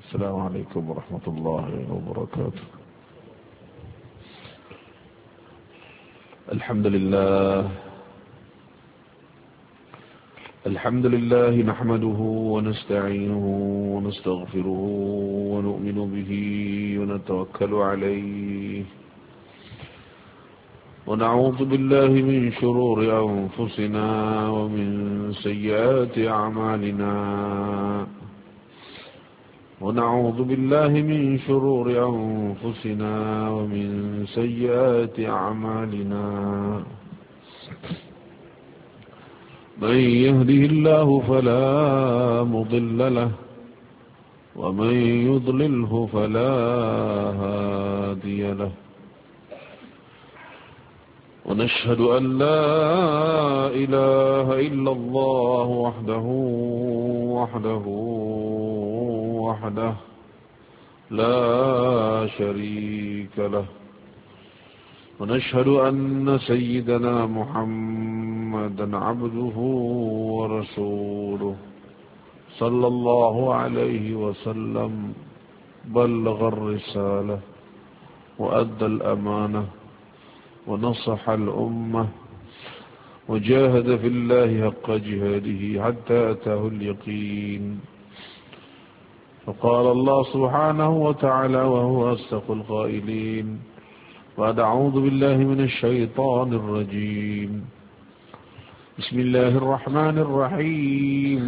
السلام عليكم ورحمة الله وبركاته. الحمد لله نحمده ونستعينه ونستغفره ونؤمن به ونتوكل عليه ونعوذ بالله من شرور أنفسنا ومن سيئات أعمالنا ونعوذ بالله من شرور أنفسنا ومن سيئات أعمالنا من يهده الله فلا مضل له ومن يضلله فلا هادي له ونشهد أن لا إله إلا الله وحده لا شريك له ونشهد أن سيدنا محمدا عبده ورسوله صلى الله عليه وسلم بلغ الرسالة وأدى الأمانة ونصح الأمة وجاهد في الله حق جهاده حتى أتاه اليقين فقال الله سبحانه وتعالى وهو أصدق القائلين بعد أعوذ بالله من الشيطان الرجيم بسم الله الرحمن الرحيم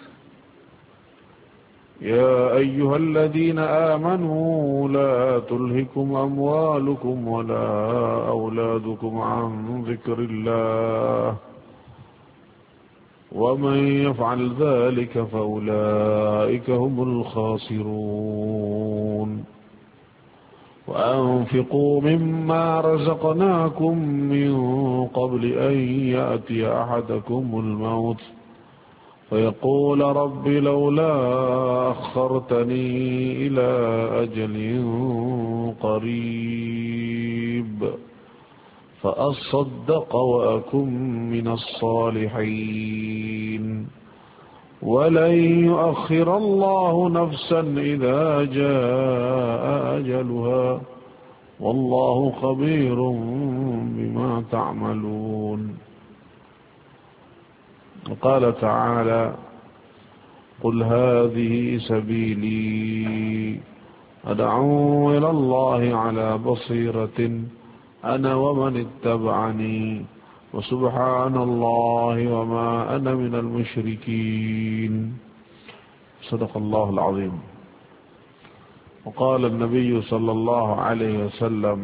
يا أيها الذين آمنوا لا تلهكم أموالكم ولا أولادكم عن ذكر الله ومن يفعل ذلك فأولئك هم الخاسرون وأنفقوا مما رزقناكم من قبل أن يأتي أحدكم الموت فيقول رب لولا أخرتني إلى أجل قريب فأصدق وأكن من الصالحين ولن يؤخر الله نفسا إذا جاء أجلها والله خبير بما تعملون. وقال تعالى قل هذه سبيلي أدعو إلى الله على بصيرة أنا ومن اتبعني وسبحان الله وما أنا من المشركين. صدق الله العظيم. وقال النبي صلى الله عليه وسلم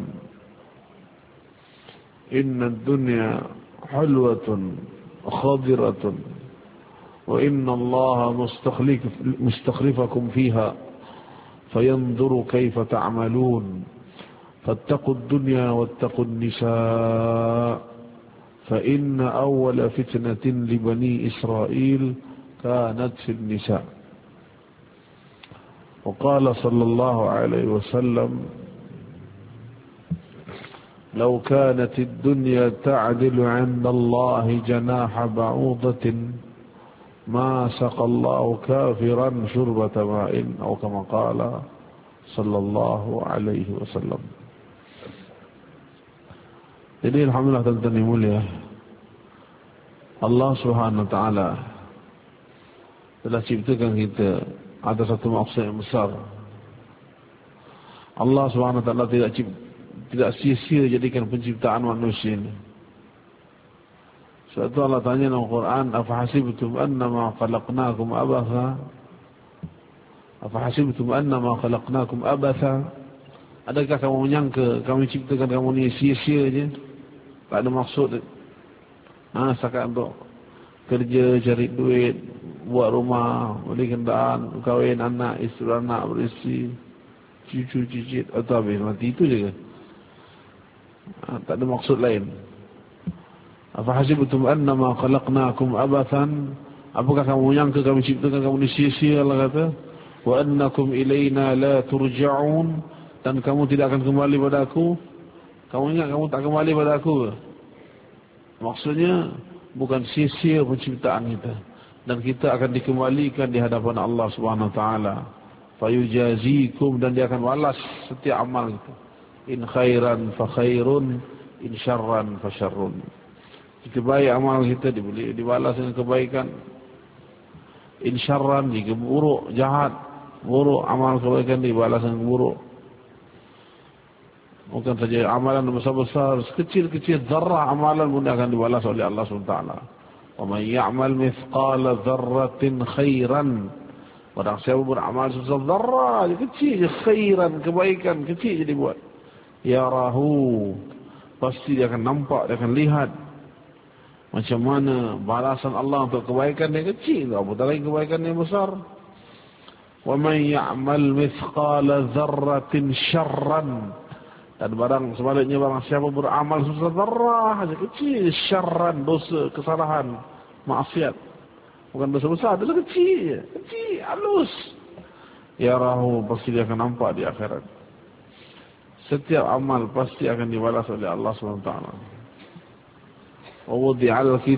إن الدنيا حلوة خضرة وإن الله مستخلفكم فيها فينظر كيف تعملون فاتقوا الدنيا واتقوا النساء فإن أول فتنة لبني إسرائيل كانت في النساء. وقال صلى الله عليه وسلم لو كانت الدنيا تعدل عند الله جناح بعوضة ما سقى الله كافرا شربة ماء أو كما قال صلى الله عليه وسلم. Jadi alhamdulillah tuan-tuan yang mulia, Allah Subhanahu wa taala telah ciptakan kita atas satu maksud yang besar. Allah Subhanahu wa taala tidak sia-sia jadikan penciptaan manusia ini. Sebab itu Allah tanya dalam Al-Quran, afahasibtum annama khalaqnakum abatha? Afahasibtum annama khalaqnakum abatha? Adakah kamu menyangka kami ciptakan kamu ni sia-sia je? Tak ada maksud. Setakat untuk kerja, cari duit, buat rumah, beli kenderaan, kahwin anak, isteri anak, berisi, cucu, cicit, atau habis mati, itu je ke? Tak ada maksud lain. Afahasibtum annama khalaqnakum abathan? Apakah kamu menyangka kami ciptakan kamu ni sia-sia? Allah kata, wa annakum ilaina la turja'un, dan kamu tidak akan kembali pada aku. Kamu ingat kamu tak kembali pada aku? Maksudnya bukan sia-sia penciptaan kita, dan kita akan dikembalikan di hadapan Allah Subhanahu wa taala. fayujazikum, dan dia akan balas setiap amal itu. In khairan fa khairun, in syarran fa syarrun. Jika baik amal kita dibalas dengan kebaikan. In syarran, jika buruk, jahat, buruk amal kebaikan dibalas dengan buruk. Bukan saja amalan besar-besar, kecil-kecil zarrah amalan pun akan dibalas oleh Allah SWT. Wa man ya'mal mithqala dzarratin khairan, barang siapa beramal sebesar zarrah, kecil je, khairan, kebaikan kecil je dibuat, yarahu, pasti dia akan nampak, dia akan lihat macam mana balasan Allah untuk kebaikan yang kecil, apatah lagi kebaikan yang besar. Wa man ya'mal mithqala dzarratin syarran, dan barang sebaliknya, barang siapa beramal sebesar zarrah saja, kecil, syarran, dosa, kesalahan, maksiat, bukan dosa besar, dosa kecil, kecil, halus, yarahu, pasti dia akan nampak di akhirat. Setiap amal pasti akan dibalas oleh Allah SWT. ووضع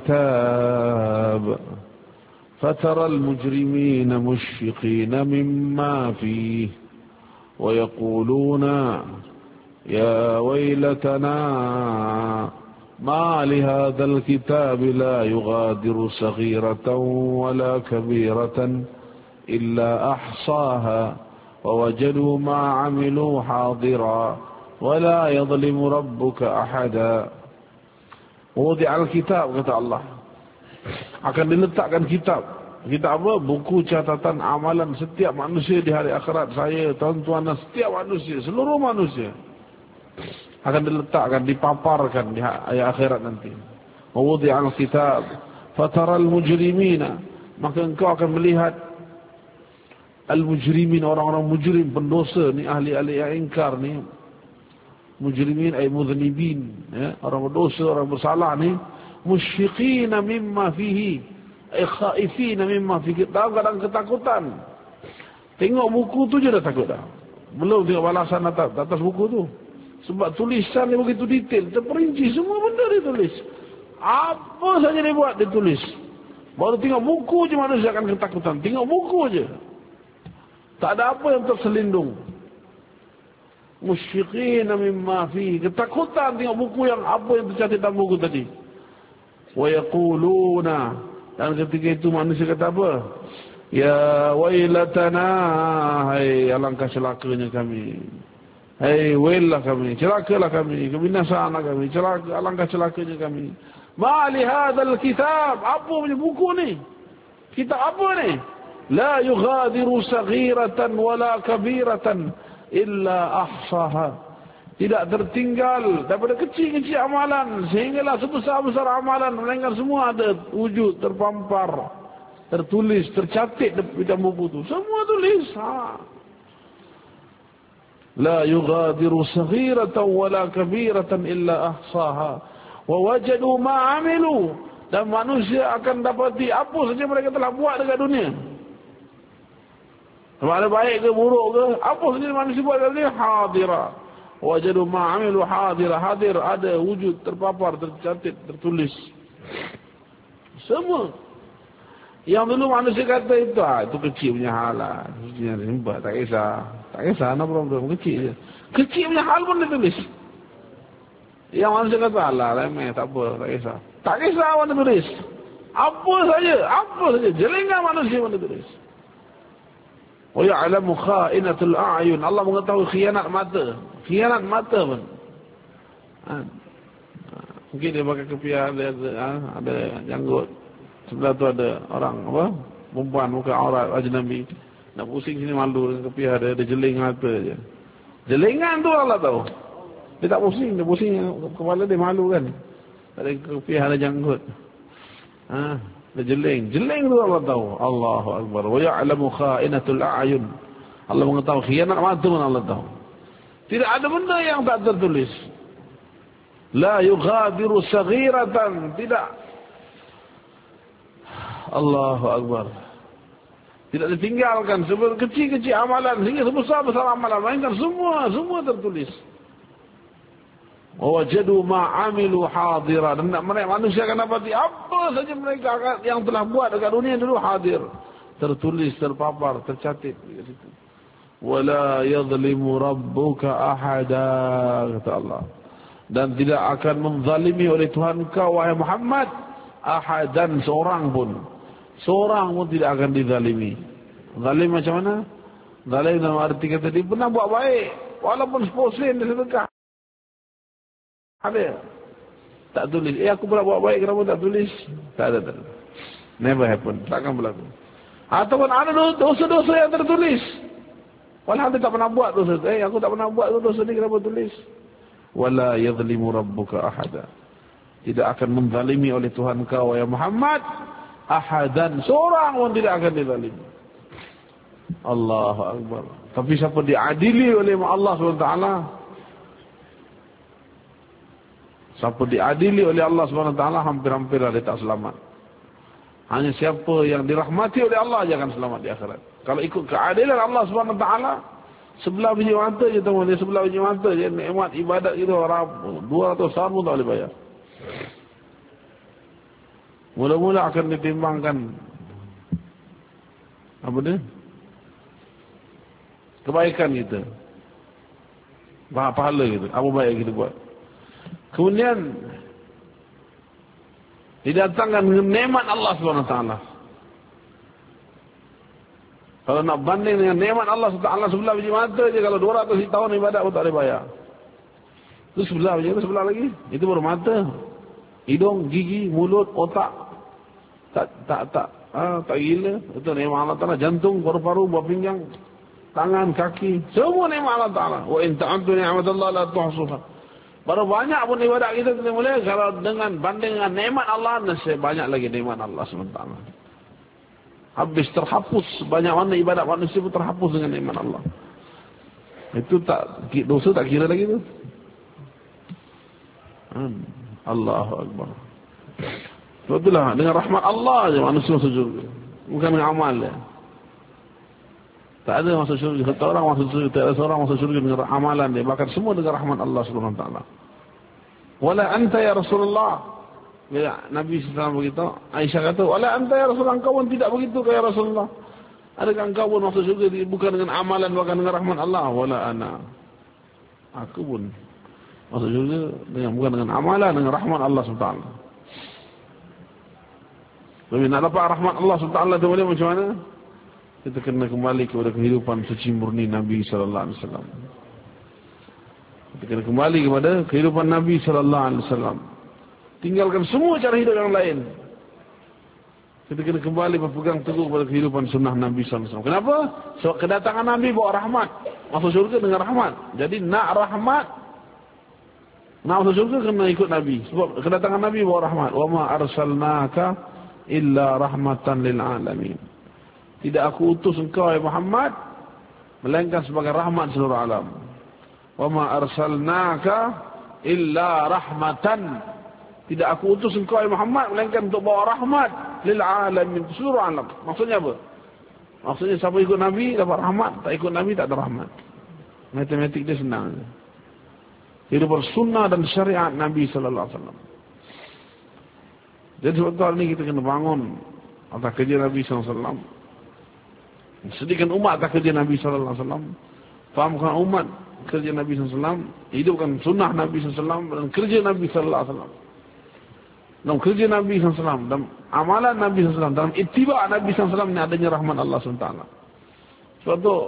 الكتاب فترى المجرمين مشفقين مما فيه ويقولون يا ويلتنا ما لهذا الكتاب لا يغادر صغيرة ولا كبيرة إلا أحصاها ووجدوا ما عملوا حاضرا ولا يظلم ربك أحدا. Wudi'al kitab, kata Allah, akan diletakkan kitab. Kitab apa? Buku catatan amalan setiap manusia di hari akhirat. Saya, tuan-tuan, dan setiap manusia, seluruh manusia akan diletakkan, dipaparkan di hari akhirat nanti. Wudi'al kitab fataral mujrimina, maka engkau akan melihat al-mujrimin, orang-orang mujrim, pendosa ni, ahli-ahli yang ingkar ni. Mujrimin ay mudhnibin, ya, orang berdosa, orang bersalah ni, musyfiqina mimma fihi, ay khaifina mimma fihi, kadang ketakutan. Tengok buku tu je dah takut dah, belum tengok balasan atas buku tu. Sebab tulisan dia begitu detail, terperinci, semua benda ditulis, apa saja dia buat ditulis. Baru tengok buku je manusia akan ketakutan, tengok buku je, tak ada apa yang terselindung. Musyfiqina mimma fihi, ketakutan tengok buku yang apa yang tercatat dalam buku tadi. Wa yaquluna, dan ketika itu manusia kata apa? Ya wailatana, hai alangkah celakanya kami. Hai wailah kami, celakalah kami, kebinasaanlah kami, celaka, alangkah celakanya kami. Ma li hadzal kitab, apa punya buku ni? Kitab apa ni? La yughadiru saghiratan wala kabiratan illa ahsaha, tidak tertinggal daripada kecil-kecil amalan sehinggalah sebesar-besar amalan, melainkan semua ada wujud, terpampar, tertulis, tercatat di dalam buku tu, semua tulis. La yughadiru saghiratan wala kabiratan illa ahsaha wa wajadu ma amilu, dan manusia akan dapati apa saja mereka telah buat dekat dunia. Sama ada baik ke buruk ke, apa saja manusia buat dalam dunia, hadira. Wajadu ma'amilu hadira, hadir, ada, wujud, terpapar, tercatat, tertulis. Semua. Yang dulu manusia kata itu, itu kecil punya hal lah. Tak kisah. Tak kisah, no problem, kecil je. Kecil punya hal pun ditulis. Yang manusia kata, alah, remeh, tak apa, tak kisah. Tak kisah pun ditulis. Apa saja, jelingan manusia pun ditulis. Wa ya'lamu kha'inatul a'yun, Allah mengetahui khianat mata. Khianat mata pun. Mungkin dia pakai kepiah, ada janggut. Sebelah tu ada orang apa? Perempuan muka aurat ajnabi. Nak pusing sini malu dengan kepiah dia, ada jeling mata je. Jelingan tu Allah tahu. Dia tak pusing, dia pusing kepala dia malu kan. Ada kepiah, ada janggut. Dia jeling tu Allah tahu. Allahu Akbar. Wa ya'lamu kha'inatul a'yun, Allah mengetahui khianat mata pun Allah tahu. Tidak ada benda yang tak tertulis. La yughadiru saghiratan, tidak. Allahu Akbar. Tidak ditinggalkan sebab kecil-kecil amalan hingga sebesar-besar amalan, melainkan semua tertulis. Wajadu ma'amilu hadira, dan mereka manusia akan dapati apa saja mereka yang telah buat dekat dunia dulu hadir, tertulis, terpapar, tercatat di situ. Wala yadhlimu rabbuka ahada, kata Allah. Dan tidak akan menzalimi oleh Tuhan kau, wahai Muhammad, ahadan, seorang pun. Seorang pun tidak akan dizalimi. Zalim macam mana? Zalim dalam arti kata dia pernah buat baik, walaupun 10 sen dia sedekah. Ada tak tulis, aku pernah buat baik, kenapa tak tulis? Tak ada. Never happen, takkan berlaku. Ataupun ada dosa-dosa yang tertulis, walau dia tak pernah buat dosa, aku tak pernah buat dosa ni, kenapa tulis? Wala yadhlimu rabbuka ahada. Tidak akan menzalimi oleh Tuhan kau, ya Muhammad, ahadan, seorang pun tidak akan dizalimi. Allahu Akbar. Tapi siapa diadili oleh Allah SWT, siapa diadili oleh Allah SWT, hampir-hampir dia tak selamat. Hanya siapa yang dirahmati oleh Allah aja akan selamat di akhirat. Kalau ikut keadilan Allah SWT, sebelah biji mata je teman dia, sebelah biji mata je nikmat ibadat itu orang 200 tahun pun tak boleh bayar. Mula-mula akan ditimbangkan apa dia? Kebaikan kita, pahala kita, apa baik kita buat. Kemudian didatangkan dengan nikmat Allah SWT. Kalau nak banding dengan nikmat Allah SWT, sebelah biji mata je, kalau 200 tahun ibadat pun tak boleh bayar. Itu sebelah je, itu sebelah lagi. Itu baru mata, hidung, gigi, mulut, otak. Tak gila. Itu nikmat Allah Ta'ala. Jantung, paru-paru, buah pinggang, tangan, kaki, semua nikmat Allah Ta'ala. Wa in ta'uddu ni'matallahi la tuhsuha. Baru banyak pun ibadat kita mulai kalau dengan banding dengan nikmat Allah, nasib banyak lagi nikmat Allah SWT. Habis terhapus, banyak mana ibadat manusia pun terhapus dengan nikmat Allah. Itu tak, dosa tak kira lagi tu. Allahu Akbar. Sebab itulah dengan rahmat Allah je manusia masuk syurga, bukan dengan amal dia. Tak ada masuk syurga, satu orang masuk syurga, tak ada seorang masuk syurga dengan amalan dia, bahkan semua dengan rahmat Allah SWT. Wala anta ya Rasulullah. Bila Nabi SAW beritahu, Aisyah kata, wala anta ya Rasulullah, engkau pun tidak begitu ya Rasulullah. Adakah engkau pun masuk syurga bukan dengan amalan, bahkan dengan rahmat Allah? Wala ana. Aku pun masuk syurga bukan dengan amalan, dengan rahmat Allah SWT. Tapi nak dapat rahmat Allah SWT itu boleh macam mana? Kita kena kembali kepada kehidupan suci murni Nabi SAW. Kita kena kembali kepada kehidupan Nabi SAW. Tinggalkan semua cara hidup yang lain. Kita kena kembali berpegang teguh pada kehidupan sunnah Nabi SAW. Kenapa? Sebab kedatangan Nabi bawa rahmat. Masuk syurga dengan rahmat. Jadi nak rahmat, nak masuk syurga kena ikut Nabi. Sebab kedatangan Nabi bawa rahmat. Wa ma arsalnaka illa rahmatan lil alamin. Tidak aku utus engkau ya Muhammad melainkan sebagai rahmat seluruh alam. Wa ma arsalnaka illa rahmatan. Tidak aku utus engkau ya Muhammad melainkan untuk bawa rahmat lil alamin, seluruh alam. Maksudnya apa? Maksudnya siapa ikut Nabi dapat rahmat, tak ikut Nabi tak ada rahmat. Matematik dia senang. Hidup bersunnah dan syariat Nabi sallallahu alaihi wasallam. Jadi sebab tu hari ini kita kena bangun atas kerja Nabi SAW. Sedihkan umat atas kerja Nabi SAW. Fahamkan umat kerja Nabi SAW. Hidupkan sunnah Nabi SAW dan kerja Nabi SAW. Dalam kerja Nabi SAW, dalam amalan Nabi SAW, dalam ittiba' Nabi SAW ini adanya rahmat Allah SWT. Sebab tu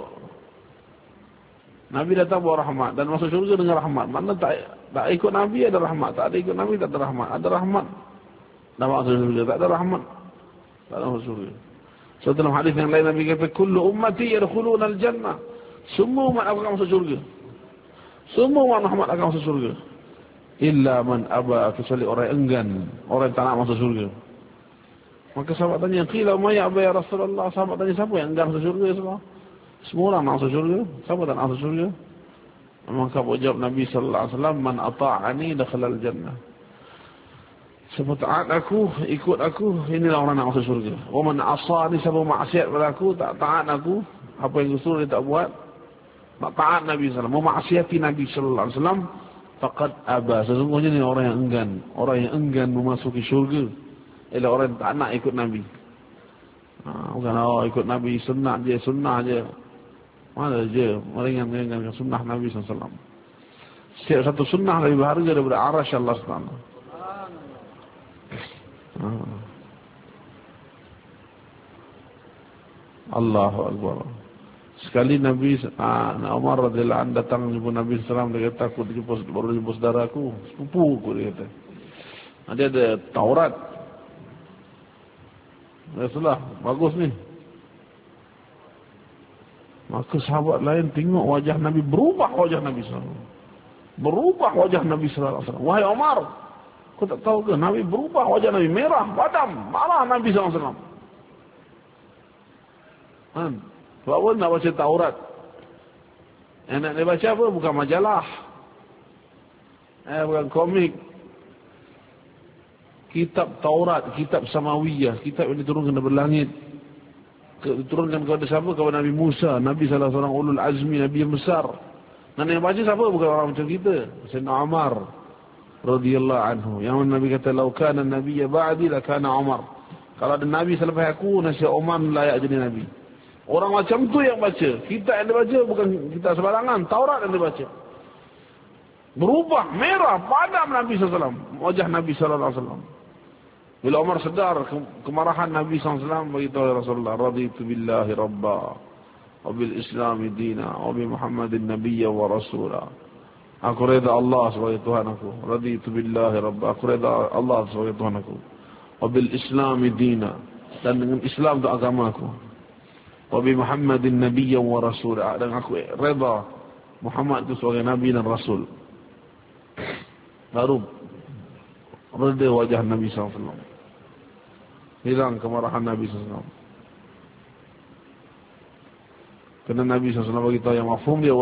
Nabi datang bawa rahmat dan masuk syurga dengan rahmat. Mana tak ikut Nabi ada rahmat, tak ada ikut Nabi tak ada rahmat. Ada rahmat dah masuk syurga, tak ada rahmat tak ada masuk syurga. So dalam hadis yang lain Nabi kata, kullu ummati yadkhuluna al-jannah. Semua umat akan masuk syurga. Semua umat Muhammad akan masuk syurga. Illa man aba, kecuali orang yang enggan, orang yang tak nak masuk syurga. Maka sahabat tanya, qila ma ya aba ya Rasulullah. Sahabat tanya, siapa yang enggan masuk syurga semua? Semua orang nak masuk syurga. Siapa tak nak masuk syurga? Maka jawab Nabi sallallahu alaihi wasallam, man ata'ani dakhala al-jannah. Siapa taat aku, ikut aku, inilah orang nak masuk syurga. Wa man asani, siapa maksiat pada aku, tak taat aku, apa yang suruh dia tak buat, tak taat Nabi sallallahu alaihi wasallam, memaksiati Nabi sallallahu alaihi wasallam, faqad aba. Sesungguhnya ini orang yang enggan, orang yang enggan memasuki syurga. Ialah orang yang tak nak ikut Nabi. Bukan ikut Nabi sunnah je. Mana je meringan-ringankan sunnah Nabi SAW. Setiap satu sunnah lebih berharga daripada arasy Allah SWT. Allahu Akbar. Sekali Nabi Umar radhiyallahu anhu datang jumpa Nabi SAW, dia kata, aku baru jumpa saudaraku, sepupuku, dia kata. Dia ada Taurat. Rasulullah, bagus ni. Maka sahabat lain tengok wajah Nabi, berubah wajah Nabi SAW. Berubah wajah Nabi SAW. Wahai Umar, kau tak tahu ke Nabi berubah wajah Nabi, merah, padam, marah Nabi SAW. Sebab apa nak baca Taurat? Yang nak dibaca apa? Bukan majalah, bukan komik. Kitab Taurat, kitab Samawiyah, kitab yang diturunkan dari langit. Diturunkan kepada siapa? Kepada Nabi Musa. Nabi salah seorang ulul azmi, Nabi yang besar. Dan yang baca siapa? Bukan orang macam kita. Sayyidina Umar radhiyallahu anhu. Yang Nabi kata, "Lau kana nabiyya ba'di la kana Umar." Kalau ada Nabi selepas aku, nasi Umar layak jadi Nabi. Orang macam tu yang baca. Kitab yang dibaca bukan kitab sembarangan. Taurat yang dibaca. Berubah, merah, padam Nabi SAW. Wajah Nabi SAW. Bila Umar sedar kemarahan Nabi SAW, beritahu ya Rasulullah, raditu billahi rabba, wa bil islami dina, wa bi Muhammadin nabiyya wa rasulah. Aku reda Allah sebagai Tuhan aku. Raditu billahi rabba. Aku reda Allah sebagai Tuhan aku. Wa bil islami dina. Dan dengan Islam itu agama aku. Wa bi Muhammadin nabiyya wa rasulah. Dan aku reda Muhammad itu sebagai Nabi dan Rasul. Baru reda wajah Nabi SAW. Hilang kemarahan Nabi SAW. Kerana Nabi SAW beritahu yang mafhum dia,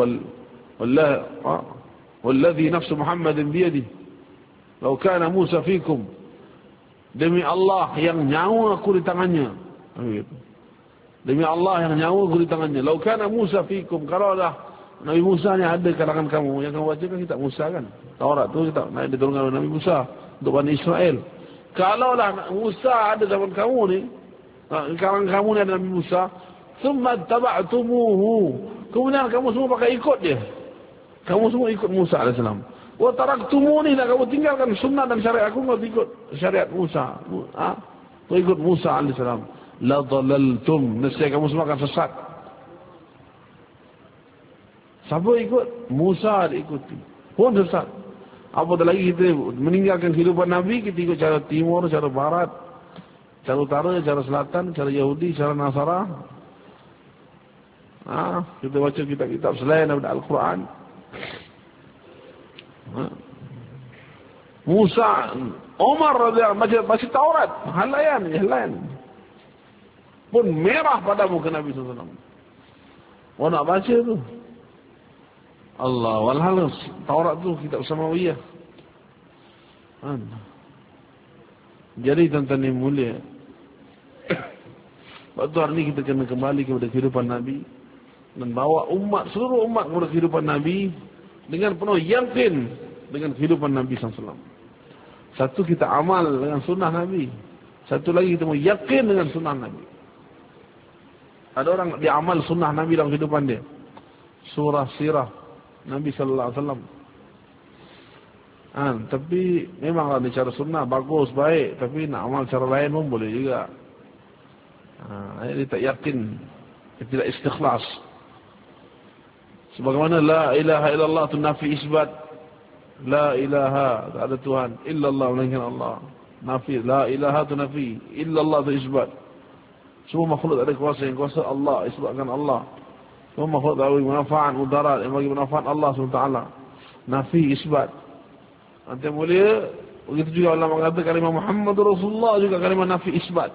walladhi nafsu Muhammadin biyadi, lau kana Musa fikum, demi Allah yang nyawa aku di tangannya. Demi Allah yang nyawa aku di tangannya. Lau kana Musa fikum, kalau dah Nabi Musa ni ada kalangan kamu, yang kamu baca kan kitab Musa kan. Taurat tu kitab diturunkan oleh Nabi Musa untuk Bani Israel. Kalaulah Musa ada zaman kamu ni, kalangan kamu ni ada Nabi Musa, thumma taba'tumuhu, kemudian kamu semua pakai ikut dia. Kamu semua ikut Musa AS. Wa taraktumuni, dan kamu tinggalkan sunnah dan syariat aku, kamu ikut syariat Musa. Kamu ikut Musa AS. La dhalaltum, nescaya kamu semua akan sesat. Siapa ikut? Musa diikuti, pun sesat. Apatah lagi kita meninggalkan kehidupan Nabi, kita ikut cara timur, cara barat, cara utara, cara selatan, cara Yahudi, cara Nasara. Kita baca kitab-kitab selain daripada Al-Quran. Musa, Umar radhiyallahu baca Taurat, halayan. Pun merah pada muka Nabi SAW. Orang nak baca tu. Allah, walhal Taurat tu kitab Samawiyah. Jadi tuan-tuan yang mulia, waktu hari ini kita kena kembali kepada kehidupan Nabi dan bawa seluruh umat kepada kehidupan Nabi dengan penuh yakin dengan kehidupan Nabi SAW. Satu, kita amal dengan sunnah Nabi. Satu lagi, kita mau yakin dengan sunnah Nabi. Ada orang dia amal sunnah Nabi dalam kehidupan dia. Surah sirah Nabi sallallahu alaihi wasallam. Tapi memanglah ni cara sunnah bagus, baik, tapi nak amal cara lain pun boleh juga. Dia tak yakin, dia tidak istikhlas. Sebagaimana la ilaha illallah tu nafi isbat. La ilaha, tak ada Tuhan, illallah, melainkan Allah. Nafi, la ilaha tu nafi, illallah tu isbat. Semua makhluk tak ada kuasa, yang kuasa Allah, isbatkan Allah. Semua makhluk tak bagi manfaat, mudarat, yang bagi manfaat Allah SWT. Nafi, isbat. Nanti mulia, begitu juga Allah mengatakan kalimah Muhammadur Rasulullah juga kalimah nafi, isbat.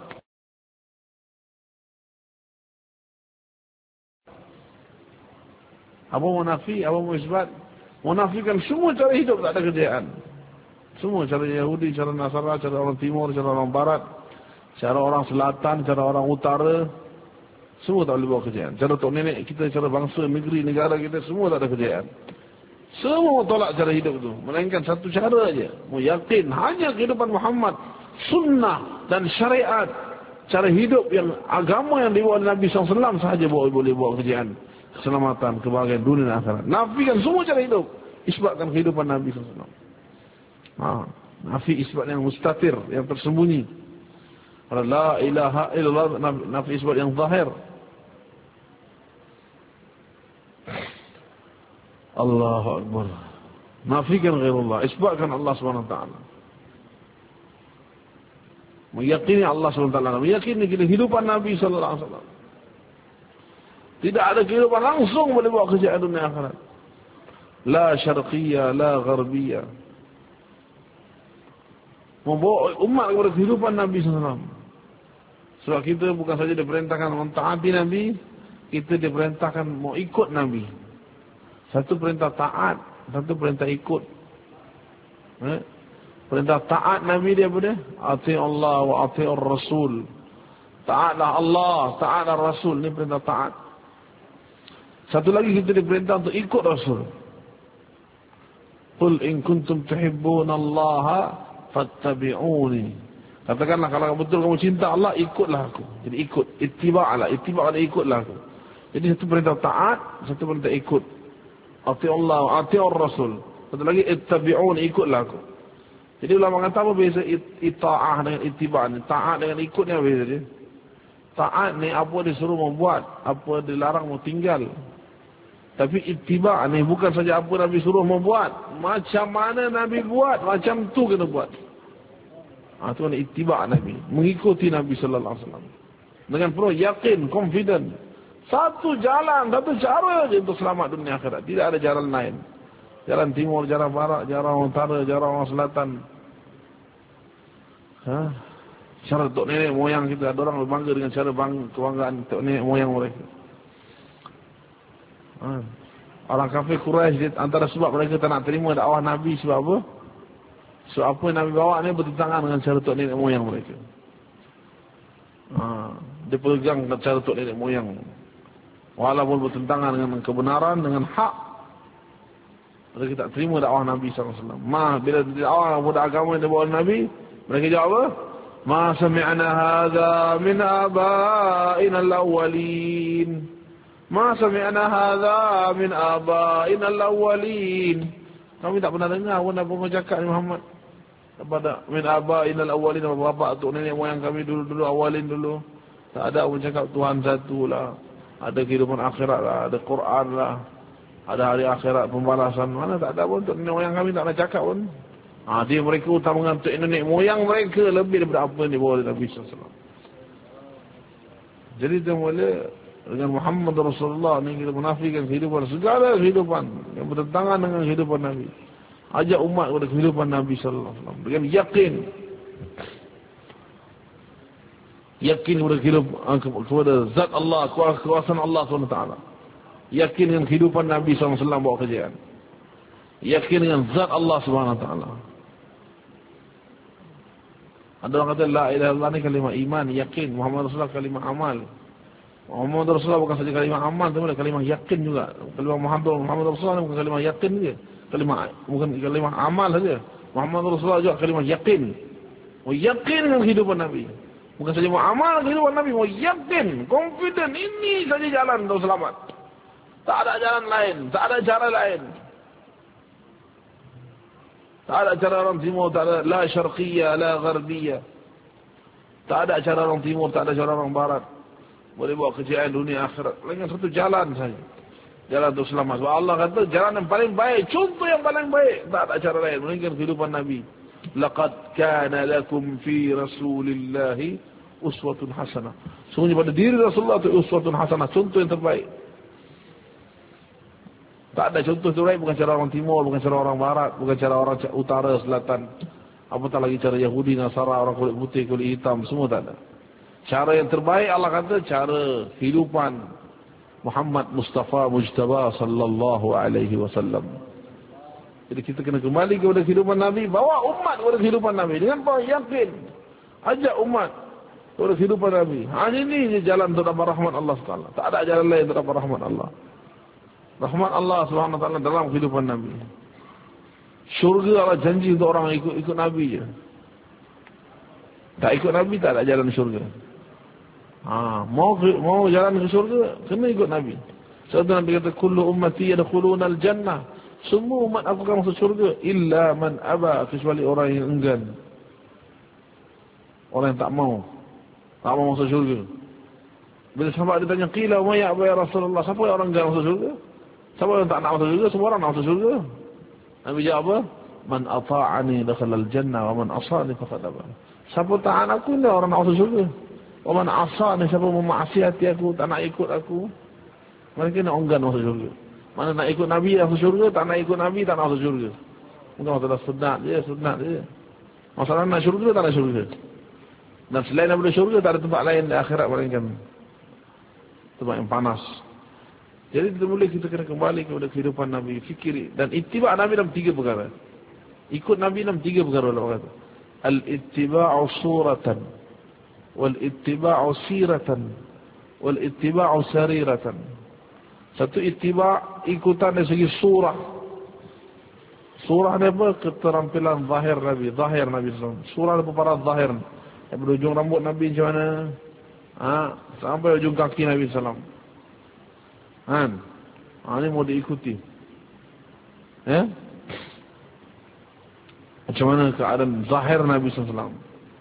Apa mau nafi, apa mau isbat? Menafikan semua cara hidup, tak ada kerjaan. Semua cara Yahudi, cara Nasara, cara orang Timur, cara orang Barat, cara orang Selatan, cara orang Utara, semua tak boleh bawa kerjaan. Cara tok nenek kita, cara bangsa, negeri, negara kita, semua tak ada kerjaan. Semua tolak cara hidup itu. Melainkan satu cara aja. Mau yakin hanya kehidupan Muhammad, sunnah dan syariat, cara hidup yang agama yang dibawa Nabi SAW sahaja boleh bawa kerjaan. keselamatan, kebahagiaan dunia dan akhirat. Nafikan semua cara hidup, isbatkan kehidupan Nabi SAW. Nafi isbat yang mustatir, yang tersembunyi. Kalau la ilaha illallah, nafi isbat yang zahir. Allahu Akbar. Nafikan ghairullah, isbatkan Allah SWT. Meyakini Allah SWT, meyakini kehidupan Nabi SAW. Tidak ada kehidupan langsung boleh bawa kejayaan dunia akhirat. La syarqiyah, la gharbiyah. Membawa umat kepada kehidupan Nabi SAW. Sebab kita bukan saja diperintahkan mentaati Nabi, kita diperintahkan mau ikut Nabi. Satu perintah taat, satu perintah ikut. Perintah taat Nabi dia apa dia? Ati Allah wa ati'ur Rasul. Taatlah Allah, taatlah Rasul. Ini perintah taat. Satu lagi kita diperintah untuk ikut Rasul. Qul in kuntum tuhibbuna Allah fattabi'uni. Katakanlah kalau betul kamu cinta Allah, ikutlah aku. Jadi ikut, ittiba'lah, ittiba'lah, ikutlah aku. Jadi satu perintah taat, satu perintah ikut. Ati Allah wa ati'ur Rasul. Satu lagi ittabi'uni, ikutlah aku. Jadi ulama kata apa beza ita'ah dengan ittiba' ni? Taat dengan ikut ni apa beza dia? Taat ni apa disuruh membuat, apa dilarang mau tinggal. Tapi ittiba' ni bukan saja apa Nabi suruh membuat, macam mana Nabi buat, macam tu kena buat. Itu adalah ittiba' Nabi, mengikuti Nabi sallallahu alaihi wasallam. Dengan penuh yakin, confident. Satu jalan, satu cara je untuk selamat dunia akhirat. Tidak ada jalan lain. Jalan timur, jalan barat, jalan utara, jalan selatan. Cara tok nenek moyang kita, ada orang berbangga dengan cara kebanggaan tok nenek moyang mereka. Orang kafir Quraisy, antara sebab mereka tak nak terima dakwah Nabi sebab apa? Sebab apa yang Nabi bawa ni bertentangan dengan cara tok nenek moyang mereka. Dia pegang cara tok nenek moyang. Walaupun bertentangan dengan kebenaran, dengan hak, mereka tak terima dakwah Nabi SAW. Bila dakwah kepada agama yang dibawa Nabi, mereka jawab apa? Ma sami'na hadha min aba'ina al-awwalin. Ma sami'na hadha min aba'ina al-awwalin. Kami tak pernah dengar pun apa kau cakap ni Muhammad. Kepada min aba'ina al-awwalin, bapa atuk nenek moyang kami dulu-dulu, awalin dulu. Tak ada pun cakap Tuhan satu lah. Ada kehidupan akhirat lah, ada Quran lah. Ada hari akhirat, pembalasan. Mana tak ada pun, untuk nenek moyang kami tak nak cakap pun. Dia mereka utamakan untuk nenek moyang mereka lebih daripada apa yang dibawa oleh Nabi SAW. Jadi kita mula dengan Muhammad Rasulullah ni kita menafikan kehidupan, segala kehidupan yang bertentangan dengan kehidupan Nabi. Ajak umat kepada kehidupan Nabi SAW dengan yakin. Yakin kepada zat Allah, kuasaan Allah SWT. Yakin dengan kehidupan Nabi SAW bawa kejayaan. Yakin dengan zat Allah SWT. Ada orang kata la ilaha illallah ni kalimah iman, yakin. Muhammad Rasulullah kalimah amal. Muhammad Rasulullah bukan saja kalimah amal, tapi kalimah yakin juga. Kalimah Muhammad Rasulullah bukan kalimah yakin saja. Bukan kalimah amal saja. Muhammad Rasulullah juga kalimah yakin. Yakin dengan kehidupan Nabi. Bukan saja mau amal kehidupan Nabi, mau yakin, confident, ini saja jalan untuk selamat. Tak ada jalan lain, tak ada cara lain. Tak ada cara orang timur, tak ada la syarqiyah, la gharbiyah. Tak ada cara orang timur, tak ada cara orang barat. Boleh bawa kejayaan dunia akhirat. Dengan satu jalan saja. Jalan untuk selamat. Sebab Allah kata jalan yang paling baik, contoh yang paling baik. Tak ada cara lain, melainkan kehidupan Nabi. Laqad kana lakum fi Rasulillahi uswatun hasanah. Sungguhnya pada diri Rasulullah itu uswatun hasanah, contoh yang terbaik. Tak ada contoh terbaik, bukan cara orang timur, bukan cara orang barat, bukan cara orang utara, selatan. Apatah lagi cara Yahudi, Nasara, orang kulit putih, kulit hitam, semua tak ada. Cara yang terbaik Allah kata cara kehidupan Muhammad Mustafa Mujtaba sallallahu alaihi wasallam. Jadi kita kena kembali kepada kehidupan Nabi, bawa umat kepada kehidupan Nabi dengan yakin. Ajak umat kepada kehidupan Nabi. Ini je jalan untuk dapat rahmat Allah SWT. Tak ada jalan lain untuk dapat rahmat Allah. Rahmat Allah SWT dalam kehidupan Nabi. Syurga Allah janji untuk orang ikut Nabi je. Tak ikut Nabi tak ada jalan syurga. Mau jalan ke syurga, kena ikut Nabi. Sebab Nabi kata, kullu ummati yadkhuluna al-jannah. Semua umat aku akan masuk syurga. Illa man aba, kecuali orang yang enggan. Orang yang tak mau masuk syurga. Bila sahabat dia tanya, qila wa ya aba ya Rasulullah, siapa yang orang enggan masuk syurga? Siapa yang tak nak masuk syurga? Semua orang nak masuk syurga. Nabi jawab apa? Man ata'ani dakhala al-jannah wa man asani faqad aba. Siapa taat aku ni orang nak masuk syurga. Wa man asani, siapa memaksiati aku, tak nak ikut aku, mereka nak enggan masuk syurga. Mana nak ikut Nabi masuk syurga, tak nak ikut Nabi tak nak masuk syurga. Bukan masalah sunat je. Masalah nak syurga tak nak syurga. Dan selain daripada syurga tak ada tempat lain di akhirat melainkan tempat yang panas. Jadi kita kena kembali kepada kehidupan Nabi, fikir dan ittiba' Nabi dalam 3 perkara. Ikut Nabi dalam 3 perkara Allah kata. Al-ittiba'u suratan, wal-ittiba'u siratan, wal-ittiba'u sariratan. Satu ittiba' ikutan dari segi surah. Surah ni apa? Keterampilan zahir Nabi. Zahir Nabi SAW. Surah ni para zahir. Dari ujung rambut Nabi macam mana? Sampai ujung kaki Nabi SAW. Ini mau diikuti. Ya? Macam mana keadaan zahir Nabi SAW.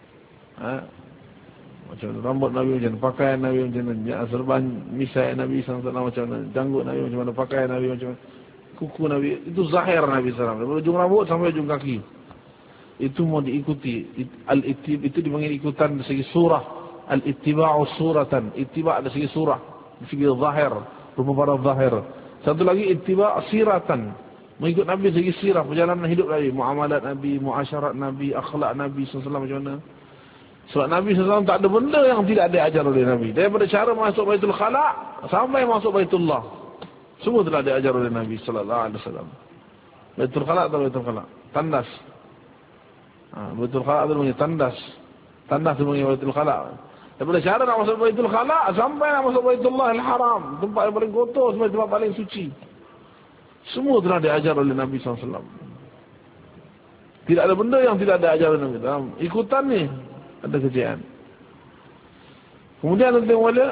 Macam mana rambut Nabi macam mana, pakaian Nabi macam mana, serban misai Nabi SAW macam mana, janggut Nabi macam mana, pakaian Nabi macam mana, kuku Nabi, itu zahir Nabi SAW. Dari ujung rambut sampai ujung kaki. Itu mau diikuti. Itu dipanggil ikutan dari segi surah. Al-ittiba'u suratan. Ittiba' dari segi surah. Dari segi zahir. Rupa para zahir. Satu lagi ittiba' siratan. Mengikut Nabi dari segi sirah. Perjalanan hidup Nabi. Muamalat Nabi, muasyarat Nabi, akhlak Nabi SAW macam mana. Sebab Nabi SAW tak ada benda yang tidak diajar oleh Nabi. Daripada cara masuk Baitul Khala' sampai masuk Baitullah, semua telah diajar oleh Nabi SAW. Baitul Khala' atau Baitul Khala'? Tandas. Baitul Khala' itu namanya tandas. Tandas itu namanya Baitul Khala'. Daripada cara nak masuk Baitul Khala' sampai nak masuk Baitullah Al-Haram, tempat yang paling kotor sampai tempat paling suci, semua telah diajar oleh Nabi SAW. Tidak ada benda yang tidak diajar oleh Nabi. Dalam ikutan ni ada kejayaan. Kemudian nanti wala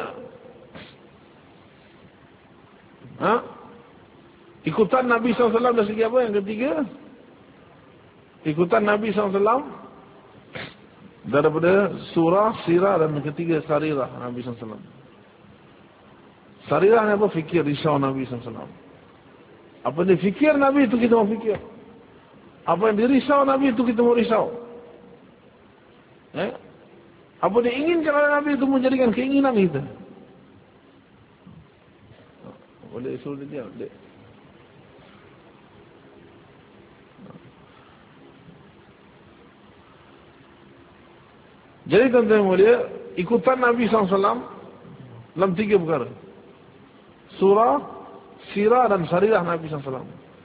ikutan Nabi SAW dari segi apa? Yang ketiga, ikutan Nabi SAW daripada surah, sirah, dan yang ketiga sarirah Nabi SAW. Sarirah ni apa? Fikir, risau Nabi SAW. Apa yang difikir Nabi itu kita mau fikir. Apa yang dirisau Nabi itu kita mau risau. Apa dia inginkan oleh Nabi itu menjadikan keinginan kita. Boleh suruh dia diam, dek. Jadi tuan-tuan mulia, ikutan Nabi SAW dalam 3 perkara. Surah, sirah, dan sarirah Nabi SAW.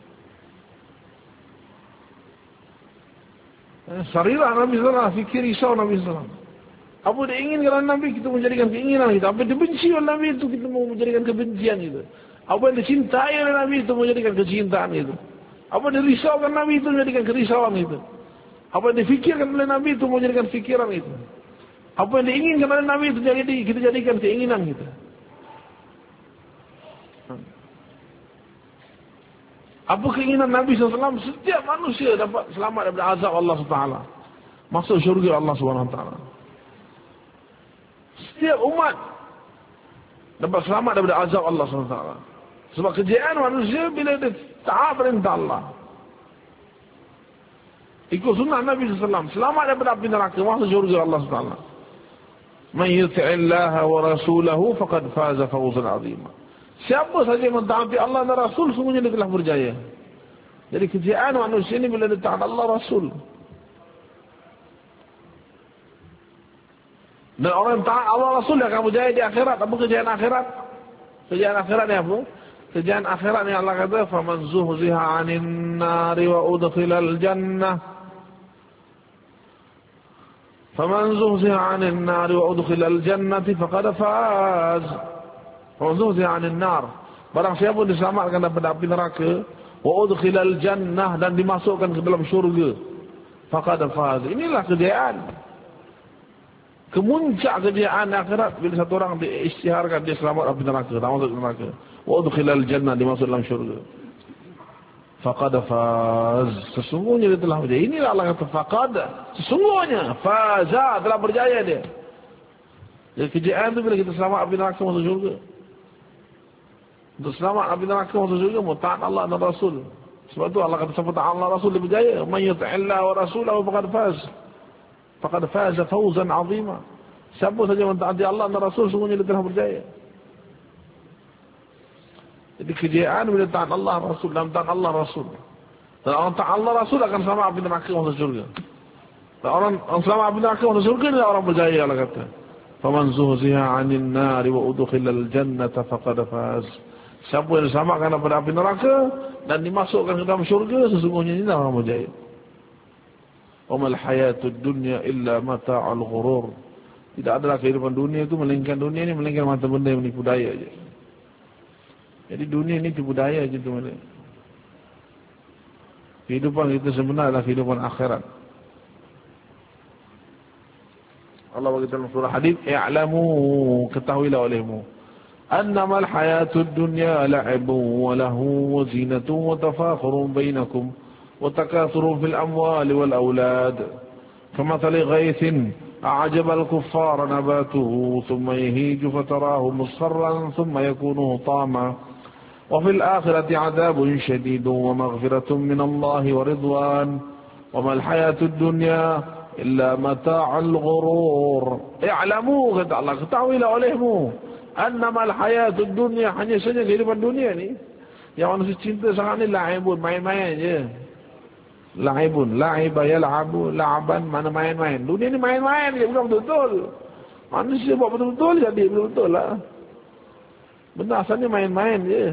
Sarirah Nabi SAW, fikir risau Nabi SAW. Apa dia inginkan Nabi, kita menjadikan keinginan kita. Apa yang dibenci oleh Nabi itu, kita mau menjadikan kebencian kita. Apa yang dicintai oleh Nabi itu, menjadikan kecintaan itu. Apa yang dirisaukan Nabi itu, menjadikan kerisauan itu. Apa yang difikirkan oleh Nabi itu, menjadikan fikiran itu. Apa yang diinginkan oleh Nabi itu, kita jadikan keinginan kita. Apa keinginan Nabi SAW? Setiap manusia dapat selamat daripada azab Allah SWT. Masuk syurga Allah SWT. Setiap umat dapat selamat daripada azab Allah SWT. Sebab kejayaan manusia bila dia taat perintah Allah, ikut sunnah Nabi SAW, selamat daripada api neraka, masuk syurga Allah SWT. Man yuti'illaha wa rasulahu faqad faza fawzan 'azima. Siapa saja yang mentaati Allah dan Rasul, sungguhnya dia telah berjaya. Jadi kejayaan manusia ini bila dia taat Allah Rasul. Dan orang yang taat Allah Rasul dia akan berjaya di akhirat. Apa kejayaan akhirat? Kejayaan akhirat ni apa? Kejayaan akhirat ni Allah kata, faman zuhziha 'anil nari wa udkhilal jannah. Faman zuhziha 'anil nari wa udkhilal jannati faqad faz. Wazuhziha 'anil nar. Barang siapa diselamatkan daripada api neraka, wa udkhilal jannah, dan dimasukkan ke dalam syurga, faqad faz. Inilah kejayaan. Kemuncak kejayaan akhirat bila satu orang diisytiharkan dia selamat api neraka, tak masuk neraka. wa udkhilal jannah, dimasuk dalam syurga. Faqad faz, sesungguhnya dia telah berjaya. Inilah Allah kata faqad, sesungguhnya faza, telah berjaya dia. Jadi kejayaan itu bila kita selamat api neraka masuk syurga. Untuk selamat api neraka masuk syurga, taat Allah dan Rasul. Sebab tu Allah kata siapa taat Allah Rasul dia berjaya. Man yuti'illah wa rasulahu faqad faz. Faqad faza fawzan 'azima. Siapa saja yang mentaati Allah dan Rasul, sungguhnya dia telah berjaya. Jadi kejayaan bila taat Allah Rasul, dalam taat Allah Rasul. Dan orang taat Allah Rasul akan selamat api neraka masuk syurga. Dan orang selamat api neraka masuk syurga adalah orang berjaya, Allah kata. Faman zuhziha 'anil nari wa udkhilal jannata faqad faz. Siapa yang diselamatkan daripada api neraka dan dimasukkan ke dalam syurga, sesungguhnya inilah orang berjaya. Wa mal hayatud dunya illa mata'ul ghurur. Tidak adalah kehidupan dunia itu melainkan mata benda yang menipu daya saja. Jadi dunia ini tipu daya je tu mana. Kehidupan kita sebenar adalah kehidupan akhirat. Allah berkata dalam surah Hadid, "I'lamu", ketahuilah olehmu, "annamal hayatud dunya la'ibun wa lahu wa zinatun wa tafakhurun bainakum wa takathurun fil amwali wal aulad. Kamathali ghaithin a'jabal kuffara nabatuhu thumma yahiju fatarahu musfarran thumma yakunu hutama. وفي الآخرة عذاب شديد ومغفرة من الله ورضوان وما الحياة الدنيا إلا متاع الغرور. اعلموا, kata Allah, ketahuilah olehmu, annamal hayatud dunya, hanya saja kehidupan dunia ni yang manusia cinta sangat ni, la'ibun, main-main je. La'ibun, la'iba yal'abu, la'aban, mana main-main. Dunia ni main-main je, bukan betul-betul. Manusia buat betul-betul, jadi betul-betul lah. Benar asalnya main-main je.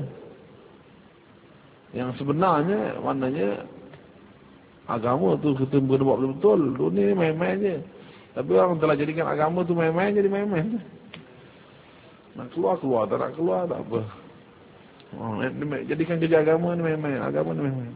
Yang sebenarnya maknanya agama tu kita buat betul-betul. Dunia ni main-main je. Tapi orang telah jadikan agama tu main-main, jadi main-main je. Nak keluar, tak nak keluar, tak apa. Jadikan kerja agama ni main-main. Agama ni main-main.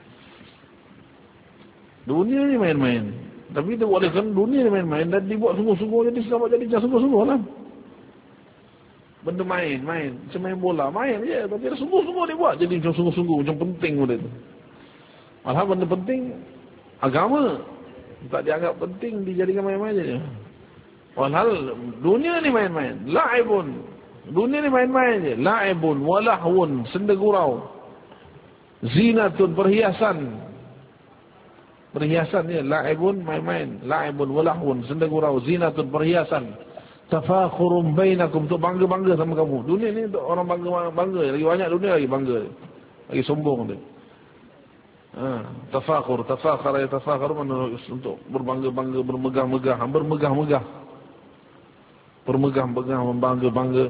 Dunia ni main-main. Tapi kita bolehkan dunia ni main-main dan dibuat sungguh-sungguh, jadi selamat jadi sungguh-sungguh lah. Benda main. Macam main bola. Main je. Tapi ada sungguh-sungguh dia buat. Jadi macam sungguh-sungguh. Macam penting benda tu. Malah benda penting, agama tak dianggap penting, dijadikan main-main je. Walhal dunia ni main-main. La'ibun. Dunia ni main-main je. La'ibun. Walahun. Senda gurau. Zinatun. Perhiasan. Perhiasan je. La'ibun. Main-main. La'ibun. Walahun. Senda gurau. Zinatun. Perhiasan. Tafakhurum bainakum, untuk bangga-bangga sama kamu. Dunia ni untuk orang bangga. Lagi banyak dunia lagi bangga. Lagi sombong dia. Tafakhur, tafakhara yatafakhar, untuk berbangga-bangga, bermegah-megah, bermegah-megah. Bermegah-megah, membangga-bangga.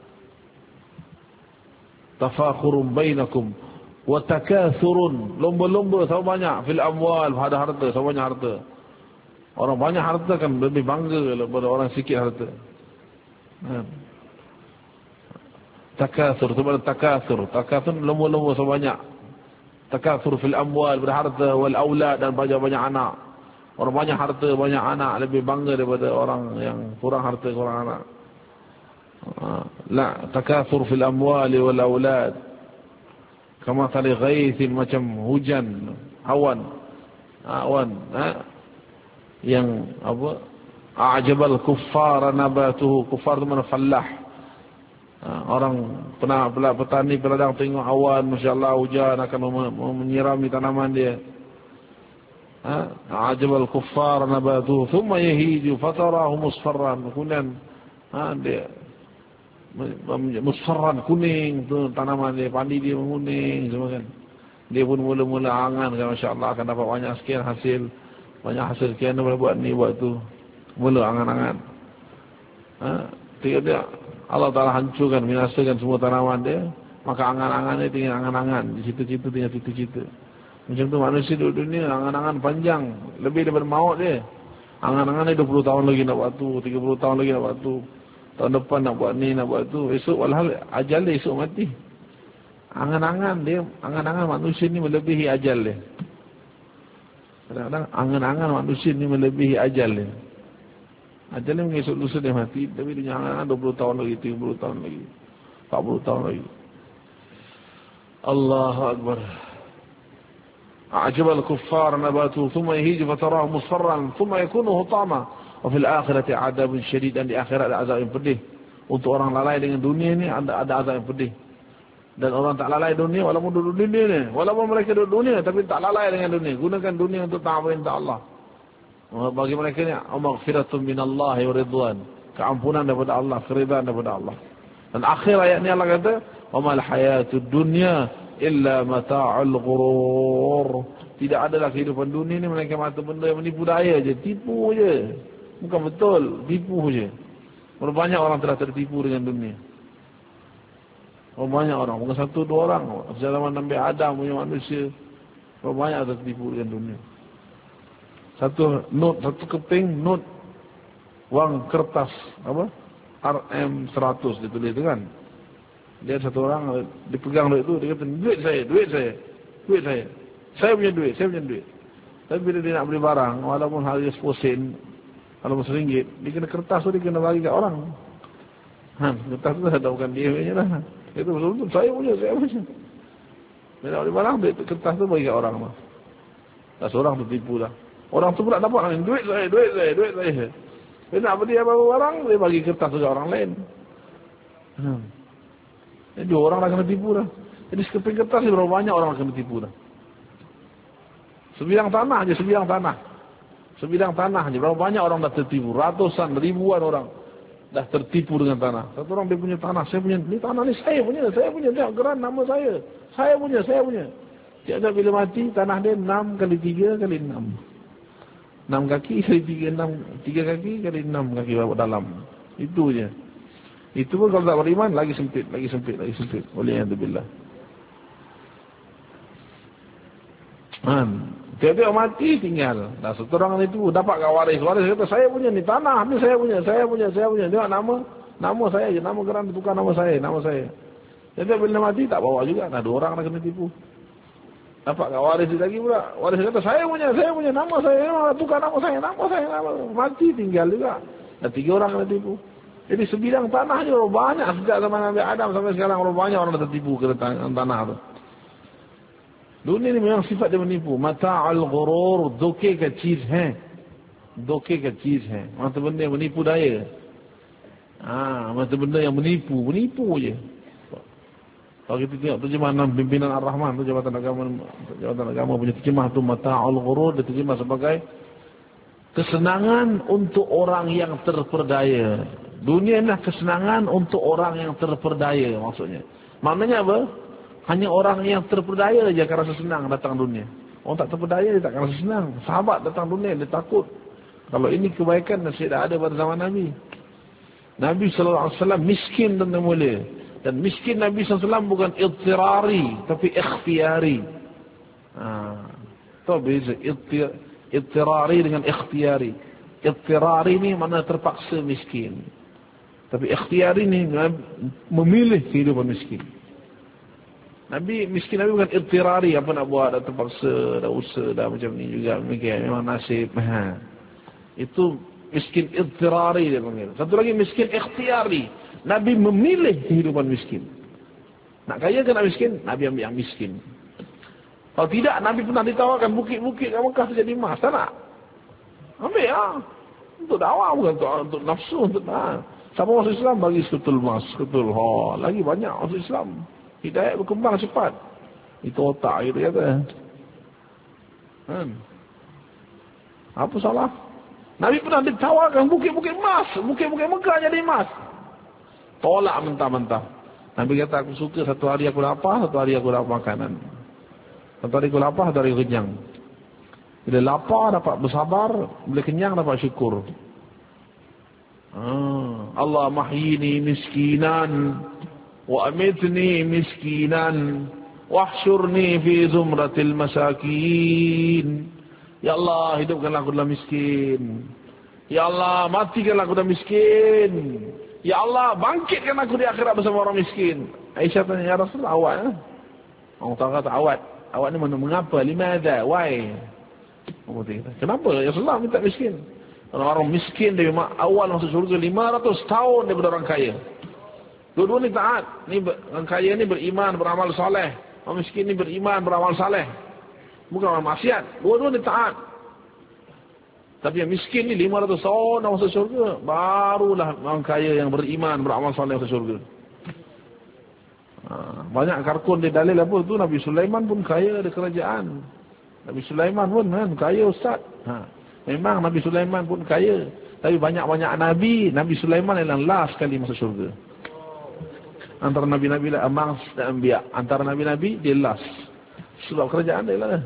Tafakhurum bainakum wa takathurun, lomba-lomba sama banyak, fil amwal, pada harta, sama banyak harta. Orang banyak harta kan lebih bangga daripada orang sikit harta. Takathur, itu mana takathur. Takathur lomba-lomba sebanyak. Takathur fil amwal, berharta, wal aulad, dan banyak-banyak anak. Orang banyak harta, banyak anak, lebih bangga daripada orang yang kurang harta, kurang anak. La, takathur fil amwal wal aulad. Kama tali ghaithin, macam hujan, awan. Yang apa, a'jabal kuffara nabatuhu. Kuffar itu mana fallah, orang petani peladang tengok awan, masya-Allah hujan akan menyirami tanaman dia. A'jabal kuffara nabatuhu thumma yahiju fatarahu musfarran, kemudian dia musfarran, kuning tu tanaman dia, padi dia menguning semua kan. Dia pun mula-mula angan kan, masya-Allah akan dapat banyak sekian hasil. Banyak hasil sekian dia boleh buat ni, buat tu. Mula angan-angan. Dia Allah Ta'ala hancurkan, binasakan semua tanaman dia. Maka angan-angan dia tinggal angan-angan. Di situ-situ tinggal situ-situ. Macam tu manusia duduk dunia, angan-angan panjang. Lebih daripada maut dia. Angan-angan dia 20 tahun lagi nak buat tu, 30 tahun lagi nak buat tu. Tahun depan nak buat ni, nak buat tu. Esok walhal ajal dia esok mati. Angan-angan dia, angan-angan manusia ni melebihi ajal dia. Kadang-kadang angan-angan manusia ni melebihi ajal dia. Ajal dia mengesok lusa dia mati. Tapi dia angan-angan 20 tahun lagi, 30 tahun lagi, 40 tahun lagi. Allahu Akbar. أعجب الكفار نباته ثم يهيج فتراه مصفرا ثم يكون هطاما وفي الآخرة عذاب شديد. Dan di akhirat ada azab yang pedih. Untuk orang lalai dengan dunia ni ada azab yang pedih. Dan orang tak lalai dunia walaupun duduk dunia ni, walaupun mereka duduk dunia tapi tak lalai dengan dunia, gunakan dunia untuk taat perintah Allah. Bagi mereka ni maghfiratun minallahi wa ridwan, keampunan daripada Allah, keridhaan daripada Allah. Dan akhir ayat ni Allah kata, "Wa mal hayatud dunya illa mata'ul ghurur." Tidak adalah kehidupan dunia ni melainkan mata benda yang menipu daya je, tipu je. Bukan betul, tipu je. Banyak orang telah tertipu dengan dunia. Banyak orang, bukan satu dua orang. Zaman Nabi Adam punya manusia, banyak tertipu dengan dunia. Satu keping note wang kertas apa? RM100 ditulis tu kan. Dia satu orang dipegang duit tu, dia kata duit saya. Saya punya duit. Tapi bila dia nak beli barang, walaupun harga 10 sen, walaupun RM1, dia kena kertas tu dia kena bagi kat orang. Kertas tu dah bukan dia punya lah. Itu betul-betul saya punya. Bila nak beli barang, kertas tu bagi kat orang lah. Tak seorang tertipu lah. Orang tu pula dapat duit saya. Dia nak beli apa-apa barang, dia bagi kertas tu kat orang lain. Jadi orang dah kena tipu dah. Jadi sekeping kertas ni berapa banyak orang kena tipu dah. Sebidang tanah je. Berapa banyak orang dah tertipu. Ratusan, ribuan orang dah tertipu dengan tanah. Satu orang dia punya tanah. Saya punya. Ni tanah ni saya punya. Tengok geran nama saya. Saya punya. Tiap-tiap bila mati, tanah dia 6 kali 3 kali 6. 6 kaki kali 3, 3 kaki kali 6 kaki dalam. Itu je. Itu pun kalau tak beriman, lagi sempit. Waliyahzubillah. Tiap-tiap mati tinggal. Dah satu orang itu dapat kat waris. Waris kata, saya punya ni tanah, ni saya punya. Tengok nama saya je. Nama geran tukar nama saya. Tiap-tiap bila mati, tak bawa juga. Dah 2 orang dah kena tipu. Dapat kat waris lagi pula. Waris kata, saya punya. Nama saya, tukar nama saya. Mati tinggal juga. Dah 3 orang kena tipu. Jadi sebidang tanah je banyak sejak zaman Nabi Adam sampai sekarang banyak orang dah tertipu ke tanah tu. Dunia ni memang sifat dia menipu. Mata'al ghurur, धोखे का चीज है. Mata benda yang menipu daya. Mata benda yang menipu je. Kalau kita tengok terjemahan pimpinan Ar-Rahman tu, Jabatan Agama punya terjemah tu, Mata'al ghurur diterjemah sebagai kesenangan untuk orang yang terperdaya. Dunia adalah kesenangan untuk orang yang terperdaya maksudnya. Maknanya apa? Hanya orang yang terperdaya saja akan rasa senang datang dunia. Orang tak terperdaya dia tak akan rasa senang. Sahabat datang dunia dia takut. Kalau ini kebaikan nasib dah ada pada zaman Nabi. Nabi SAW miskin dan mulia. Dan miskin Nabi SAW bukan ittirari tapi ikhtiari. Itu beza. Ittirari dengan ikhtiari. Ittirari ni mana terpaksa miskin. Tapi ikhtiari ni memilih kehidupan miskin. Nabi bukan ittirari, apa nak buat, dah terpaksa, dah usaha, dah macam ni juga. Memang nasib. Itu miskin ittirari dia panggil. Satu lagi miskin ikhtiari. Nabi memilih kehidupan miskin. Nak kaya ke nak miskin? Nabi ambil yang miskin. Kalau tidak, Nabi pernah ditawarkan bukit-bukit kat Mekah tu jadi emas. Tak nak? Ambil lah. Untuk dakwah bukan untuk nafsu. Siapa masuk Islam bagi seketul emas, seketul. Lagi banyak masuk Islam. Hidayat berkembang cepat. Itu otak gitu kata. Apa salah? Nabi pernah ditawarkan bukit-bukit emas. Bukit-bukit Mekah jadi emas. Tolak mentah-mentah. Nabi kata, aku suka satu hari aku lapar, satu hari aku dapat makanan. Satu hari aku lapar, satu hari aku kenyang. Bila lapar dapat bersabar, bila kenyang dapat syukur. Allah mahyini miskinan wa amitni miskinan wahsyurni fi zumratil masakin. Ya Allah, hidupkanlah aku dalam miskin. Ya Allah, matikanlah aku dalam miskin. Ya Allah, bangkitkan aku di akhirat bersama orang miskin. Aisyah tanya, ya Rasulullah, awak orang tahu kata awak ni mengapa? Limadha? Why? Kenapa ya Rasulullah minta miskin? Orang miskin dari awal masuk surga 500 tahun daripada orang kaya. Dua-dua ni taat. Ni orang kaya ni beriman, beramal soleh. Orang miskin ni beriman, beramal saleh. Bukan orang maksiat. Dua-dua ni taat. Tapi yang miskin ni 500 tahun dah masuk syurga. Barulah orang kaya yang beriman, beramal saleh masuk syurga. Banyak karkun dia dalil apa tu. Nabi Sulaiman pun kaya ada kerajaan. Nabi Sulaiman pun kan kaya ustaz. Memang Nabi Sulaiman pun kaya. Tapi banyak-banyak Nabi. Nabi Sulaiman yang last sekali masuk syurga. Antara Nabi-Nabi lah amongst the anbiya. Antara Nabi-Nabi dia last. Sebab kerajaan dia lah.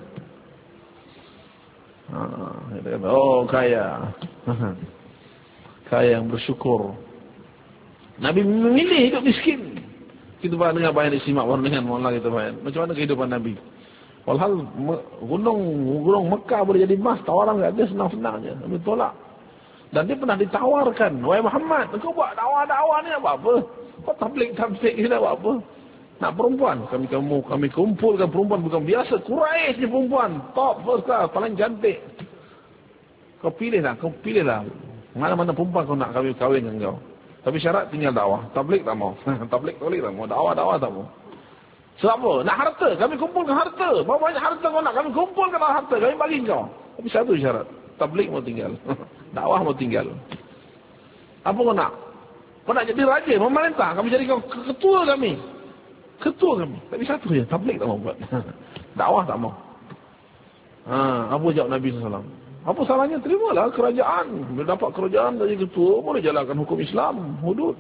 Oh kaya. Kaya yang bersyukur. Nabi memilih hidup miskin. Kita pernah dengar banyak disimak orang dengan Allah kita banyak. Macam mana kehidupan Nabi? Walhal gunung Mekah boleh jadi emas. Tawaran kat dia senang-senang je. Nabi tolak. Dan dia pernah ditawarkan. Wahai Muhammad, kau buat dakwah-dakwah ni buat apa? Kau tablik ni nak buat apa? Nak perempuan. Kami kumpulkan perempuan bukan biasa. Quraisy ni perempuan. Top first class. Paling cantik. Kau pilih lah. Mana-mana perempuan kau nak kahwin dengan kau. Tapi syarat tinggal dakwah. Tablik tak mau. Tablik tak mau. Dakwah tak mau. Sebab apa? Nak harta. Kami kumpulkan harta. Berapa banyak harta kau nak? Kami kumpulkan harta. Kami bagi kau. Tapi satu syarat. Tablik mau tinggal. Dakwah mau tinggal. Apa kau nak? Kau nak jadi raja, memerintah. Kami jadi ketua kami. Tapi satu je. Tablik tak mau buat. Dakwah tak mau. Apa jawab Nabi SAW? Apa salahnya? Terimalah kerajaan. Bila dapat kerajaan dari ketua, boleh jalankan hukum Islam. Hudud.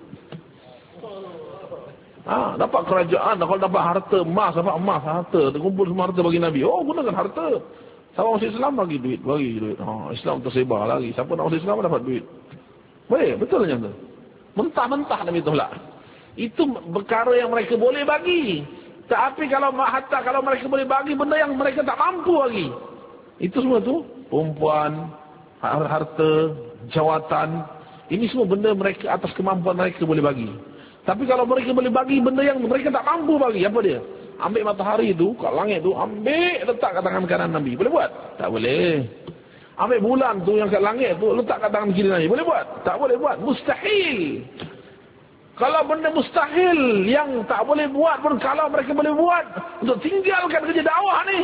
Dapat kerajaan. Kalau dapat harta, emas, harta. Kumpul semua harta bagi Nabi. Oh, gunakan harta. Siapa masuk Islam bagi duit. Islam tersebar lagi. Siapa nak masuk Islam dapat duit. Boleh, betul macam tu. Mentah-mentah Nabi tolak. Itu perkara yang mereka boleh bagi. Tapi kalau mereka boleh bagi benda yang mereka tak mampu bagi. Itu semua tu. Perempuan, harta, jawatan. Ini semua benda mereka atas kemampuan mereka boleh bagi. Tapi kalau mereka boleh bagi benda yang mereka tak mampu bagi. Apa dia? Ambil matahari tu, kat langit tu. Ambil, letak kat tangan kanan Nabi. Boleh buat? Tak boleh. Ambil bulan tu yang kat langit tu, letak kat tangan kiri Nabi. Boleh buat? Tak boleh buat. Mustahil. Kalau benda mustahil yang tak boleh buat pun, kalau mereka boleh buat untuk tinggalkan kerja dakwah ni,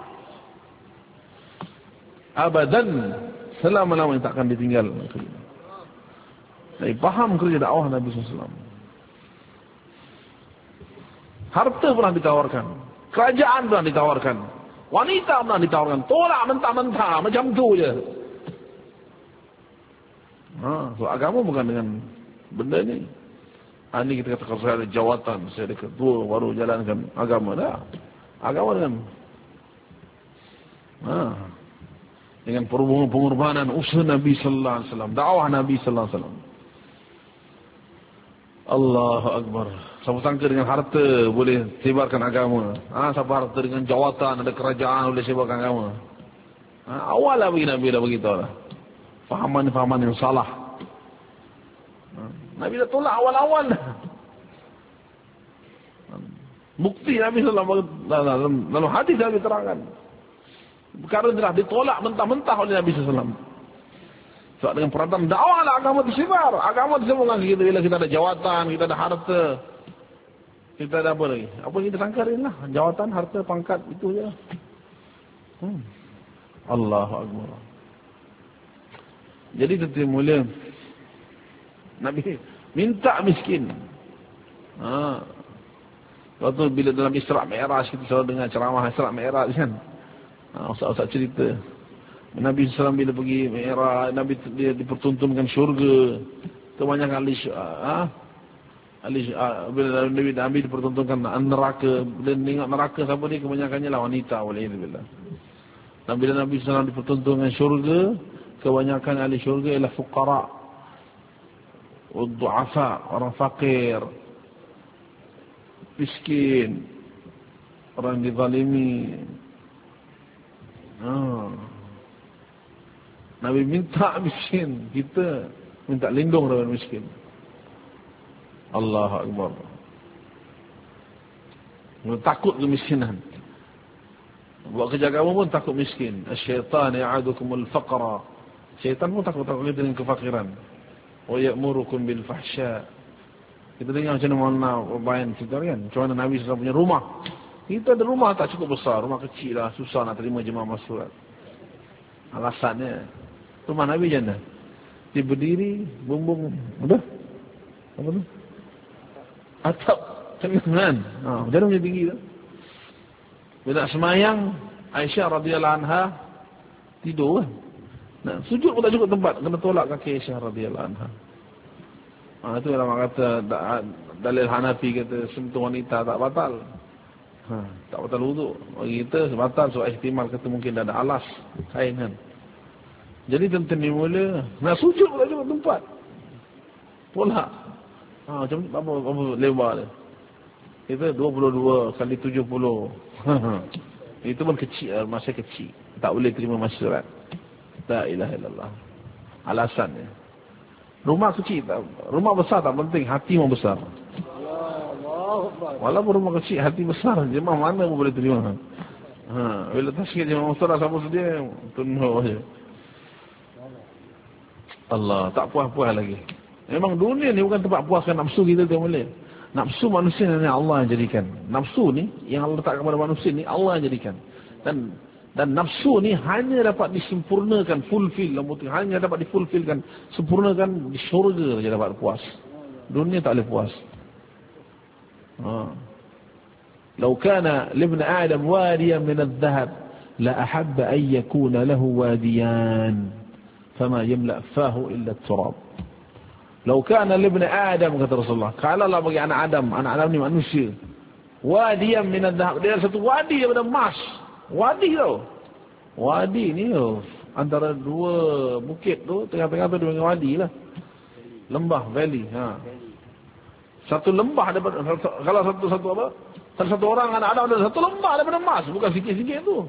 abadan, selama-lamanya takkan ditinggal. Jadi faham kerja dakwah Nabi SAW. Harta pernah ditawarkan, kerajaan pernah ditawarkan, wanita pernah ditawarkan. Tolak mentah-mentah macam tu je. So agama bukan dengan benda ni. Ini kita kata kalau saya ada jawatan, saya ada ketua, baru jalankan agama. Dah. Agama dengan pengorbanan usaha Nabi sallallahu alaihi wasallam, dakwah Nabi sallallahu alaihi wasallam. Allahu akbar. Siapa sangka dengan harta boleh sebarkan agama. Siapa harta dengan jawatan, ada kerajaan boleh sebarkan agama. Awallah bagi Nabi dah beritahu lah. Fahaman yang salah. Nabi dah tolak awal-awal dah. Bukti Nabi sallallahu dalam hadis Nabi terangkan. Perkara telah ditolak mentah-mentah oleh Nabi SAW. Sebab dengan peranan dakwah lah agama tersebar. Agama tersebar kita bila kita ada jawatan, kita ada harta. Kita ada apa lagi? Apa kita sangka ni lah. Jawatan, harta, pangkat, itu je. Allahu Akbar. Jadi tentu mulia, Nabi minta miskin. Waktu bila dalam Isra' Mi'raj, kita selalu dengar ceramah Isra' Mi'raj kan. Ustaz-ustaz cerita Nabi SAW bila pergi Mi'raj, Nabi dia dipertuntunkan syurga. Kebanyakan bila Nabi dipertuntunkan neraka. Bila tengok neraka siapa ni, kebanyakannya lah wanita. Walaikumsalam. Dan bila Nabi SAW dipertuntunkan syurga, kebanyakan ahli syurga ialah fuqara, du'afa, orang fakir, miskin, orang dizalimi. Nabi minta miskin, kita minta lindung daripada miskin. Allahu Akbar. Takut kemiskinan. Buat kerja kamu pun takut miskin. Asyaitan ya'adukumul faqra. Syaitan pun takut kita dengan kefakiran. Wa ya'murukum bil fahsya. Kita dengar macam mana bayan cerita kan. Macam mana Nabi SAW punya rumah. Kita ada rumah tak cukup besar, rumah kecil lah, susah nak terima jemaah masuk. Alasannya, rumah Nabi macam mana? Dia berdiri, bumbung, apa tu? Atap cengengan. Macam mana macam tinggi tu? Bila nak semayang, Aisyah radhiyallahu anha tidur kan. Nah, sujud pun tak cukup tempat, kena tolak kaki Aisyah radhiyallahu anha. Itu ulama kata dalil Hanafi kata sentuh wanita tak batal. Tak batal wuduk. Bagi kita batal sebab ihtimal kata mungkin dah ada alas kain kan. Jadi tuan-tuan ni mula nak sujud pun tak cukup tempat. Tolak. Macam apa lebar dia. Kita 22 kali 70. Itu pun kecil, masa kecil. Tak boleh terima masyarakat. La ilaha illallah. Alasannya. Rumah kecil, rumah besar tak penting, hati mau besar. Walaupun rumah kecil, hati besar, jemaah mana pun boleh terima. Bila tasik jemaah besar, siapa sedia, tunuh je. Allah, tak puas-puas lagi. Memang dunia ni bukan tempat puaskan nafsu kita, tak boleh. Nafsu manusia ni Allah yang jadikan. Nafsu ni, yang Allah letak kepada manusia ni, Allah yang jadikan. Dan nafsu ni hanya dapat disempurnakan, hanya dapat difulfillkan, sempurnakan di syurga saja dapat puas. Dunia tak boleh puas. Lau kana libni Adam wadiyan min al-dhahab la ahabba an yakuna lahu wadiyan fama yamla fahu illa turab. Lau kana libni Adam, kata Rasulullah, kalaulah bagi anak Adam ni manusia, wadiyan min al-dhahab, dia ada satu wadi daripada emas. Wadi tau. Wadi ni antara dua bukit tu, tengah-tengah tu dengan wadi lah. Lembah, valley. Satu lembah daripada, kalau satu apa? Satu orang anak Adam ada satu lembah daripada emas, bukan sikit-sikit tu.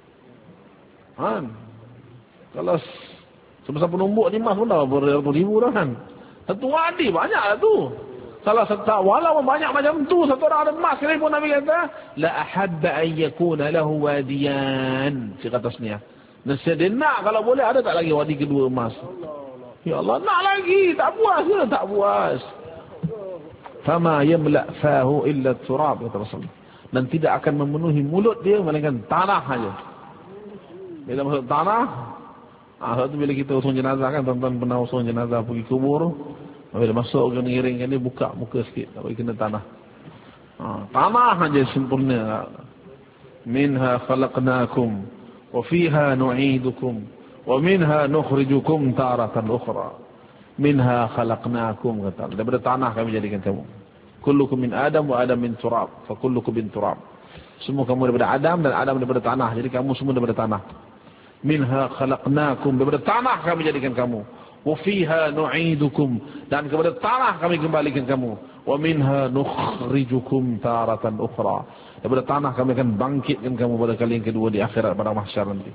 Kalau sebesar penumbuk ni emas pun dah beribu dah kan. Satu wadi banyak lah tu. Salah satu, walaupun banyak macam tu, satu orang ada emas sekalipun Nabi kata, la ahabba an yakuna lahu wadiyan. Dia kata tasniah. Nasihat dia nak, kalau boleh ada tak lagi wadi kedua emas. Ya Allah, nak lagi, tak puas ke? Tak puas. Fama yamla fahu illa turab, kata Rasulullah. Dan tidak akan memenuhi mulut dia melainkan tanah saja. Bila masuk tanah, satu bila kita usung jenazah kan, tuan-tuan pernah usung jenazah pergi kubur. Bila masuk kena ngiringkan dia, buka muka sikit, tak bagi kena tanah. Tanah saja sempurna. Minha khalaqnakum wa fiha nu'idukum wa minha nukhrijukum taratan ukhra. Minha khalaqnakum, kata, daripada tanah kami jadikan kamu. Kullukum min Adam wa Adam min turab, fa kullukum bin turab. Semua kamu daripada Adam dan Adam daripada tanah, jadi kamu semua daripada tanah. Minha khalaqnakum, daripada tanah kami jadikan kamu. Wa fiha nu'idukum, dan kepada tanah kami kembalikan kamu. Wa minha nukhrijukum taratan ukhra, daripada tanah kami akan bangkitkan kamu pada kali yang kedua di akhirat pada mahsyar nanti.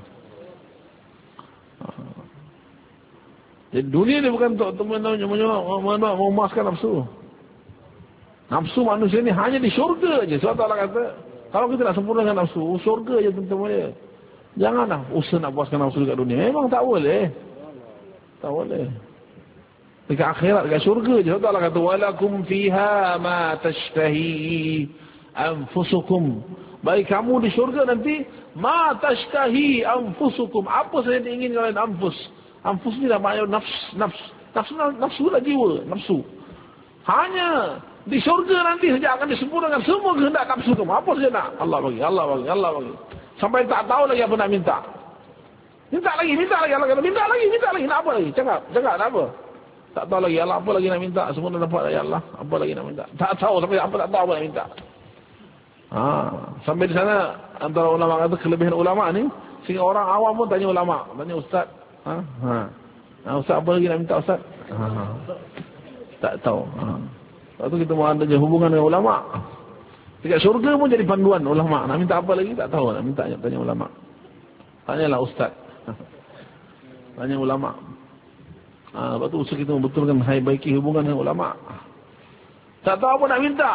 Jadi dunia ni bukan untuk memuaskan nafsu. Nafsu manusia ni hanya di syurga je. Sebab Allah kata, kalau kita nak sempurnakan nafsu, syurga je tentu-tentu. Janganlah usaha nak puaskan nafsu dekat dunia. Memang tak boleh. Tak boleh. Dekat akhirat, dekat syurga je. Sebab Allah kata, walakum fiha ma tashtahi anfusukum. Bagi kamu di syurga nanti, ma tashtahi anfusukum. Apa saja diinginkan oleh anfus. Anfus ni dah maknanya nafsu lah jiwa, nafsu. Hanya di syurga nanti saja akan disempurnakan semua kehendak nafsu kamu. Apa saja nak, Allah bagi, Allah bagi, Allah bagi. Sampai tak tahu lagi apa nak minta. Minta lagi, Allah kata, minta lagi, nak apa lagi? Cakap nak apa? Tak tahu lagi, Allah apa lagi nak minta? Semua dah dapat ya Allah, apa lagi nak minta? Tak tahu, sampai apa tak tahu apa nak minta. Sampai di sana, antara ulama kata, kelebihan ulama ni, sehingga orang awam pun tanya ulama, tanya ustaz. Ustaz apa lagi nak minta ustaz? Tak tahu. Lepas tu kita mau ada hubungan dengan ulama. Dekat syurga pun jadi panduan ulama. Nak minta apa lagi tak tahu, nak minta tanya ulama. Tanyalah ustaz. Tanya ulama. Lepas tu usaha kita membetulkan baiki hubungan dengan ulama. Tak tahu apa nak minta.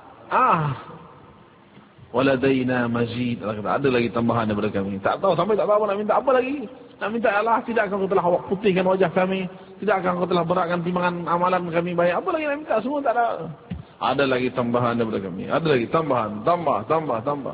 Waladaina mazid. Ada lagi tambahan daripada kami. Tak tahu, sampai tak tahu apa nak minta. Apa lagi? Nak minta Allah, tidak akan kau telah putihkan wajah kami. Tidak akan kau telah beratkan timbangan amalan kami baik. Apa lagi nak minta? Semua tak ada. Ada lagi tambahan daripada kami. Ada lagi tambahan. Tambah.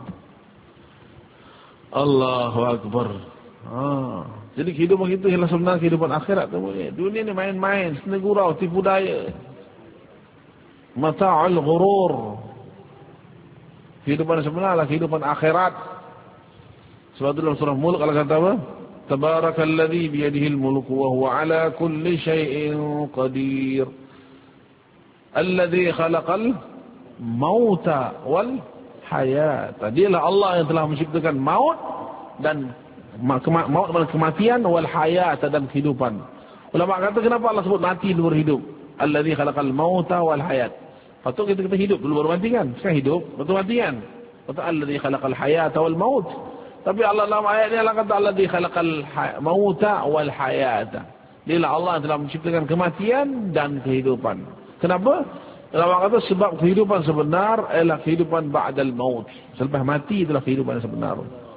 Allahu Akbar. Jadi kehidupan kita ialah sebenarnya kehidupan akhirat. Dunia ni main-main, seni gurau, tipu daya. Mata'ul ghurur. Kehidupan sebenar adalah kehidupan akhirat. Sebab itu dalam surah Mulk Allah kata apa? Tabarakalladzi biyadihil mulku wa huwa ala kulli syai'in qadir. Alladzi khalaqal mauta wal hayata. Dialah Allah yang telah menciptakan maut dan kematian wal hayata dan kehidupan. Ulama kata kenapa Allah sebut mati dulu baru hidup? Alladzi khalaqal mauta wal hayat. Patut kita hidup dulu baru mati kan? Sekarang hidup, betul mati kan? Betul alladzi khalaqal hayata wal maut. Tapi Allah dalam ayat ni Allah kata alladzi khalaqal mauta wal hayata. Dialah Allah yang telah menciptakan kematian dan kehidupan. Kenapa? Ulama kata sebab kehidupan sebenar ialah kehidupan ba'dal maut. Selepas mati itulah kehidupan yang sebenar.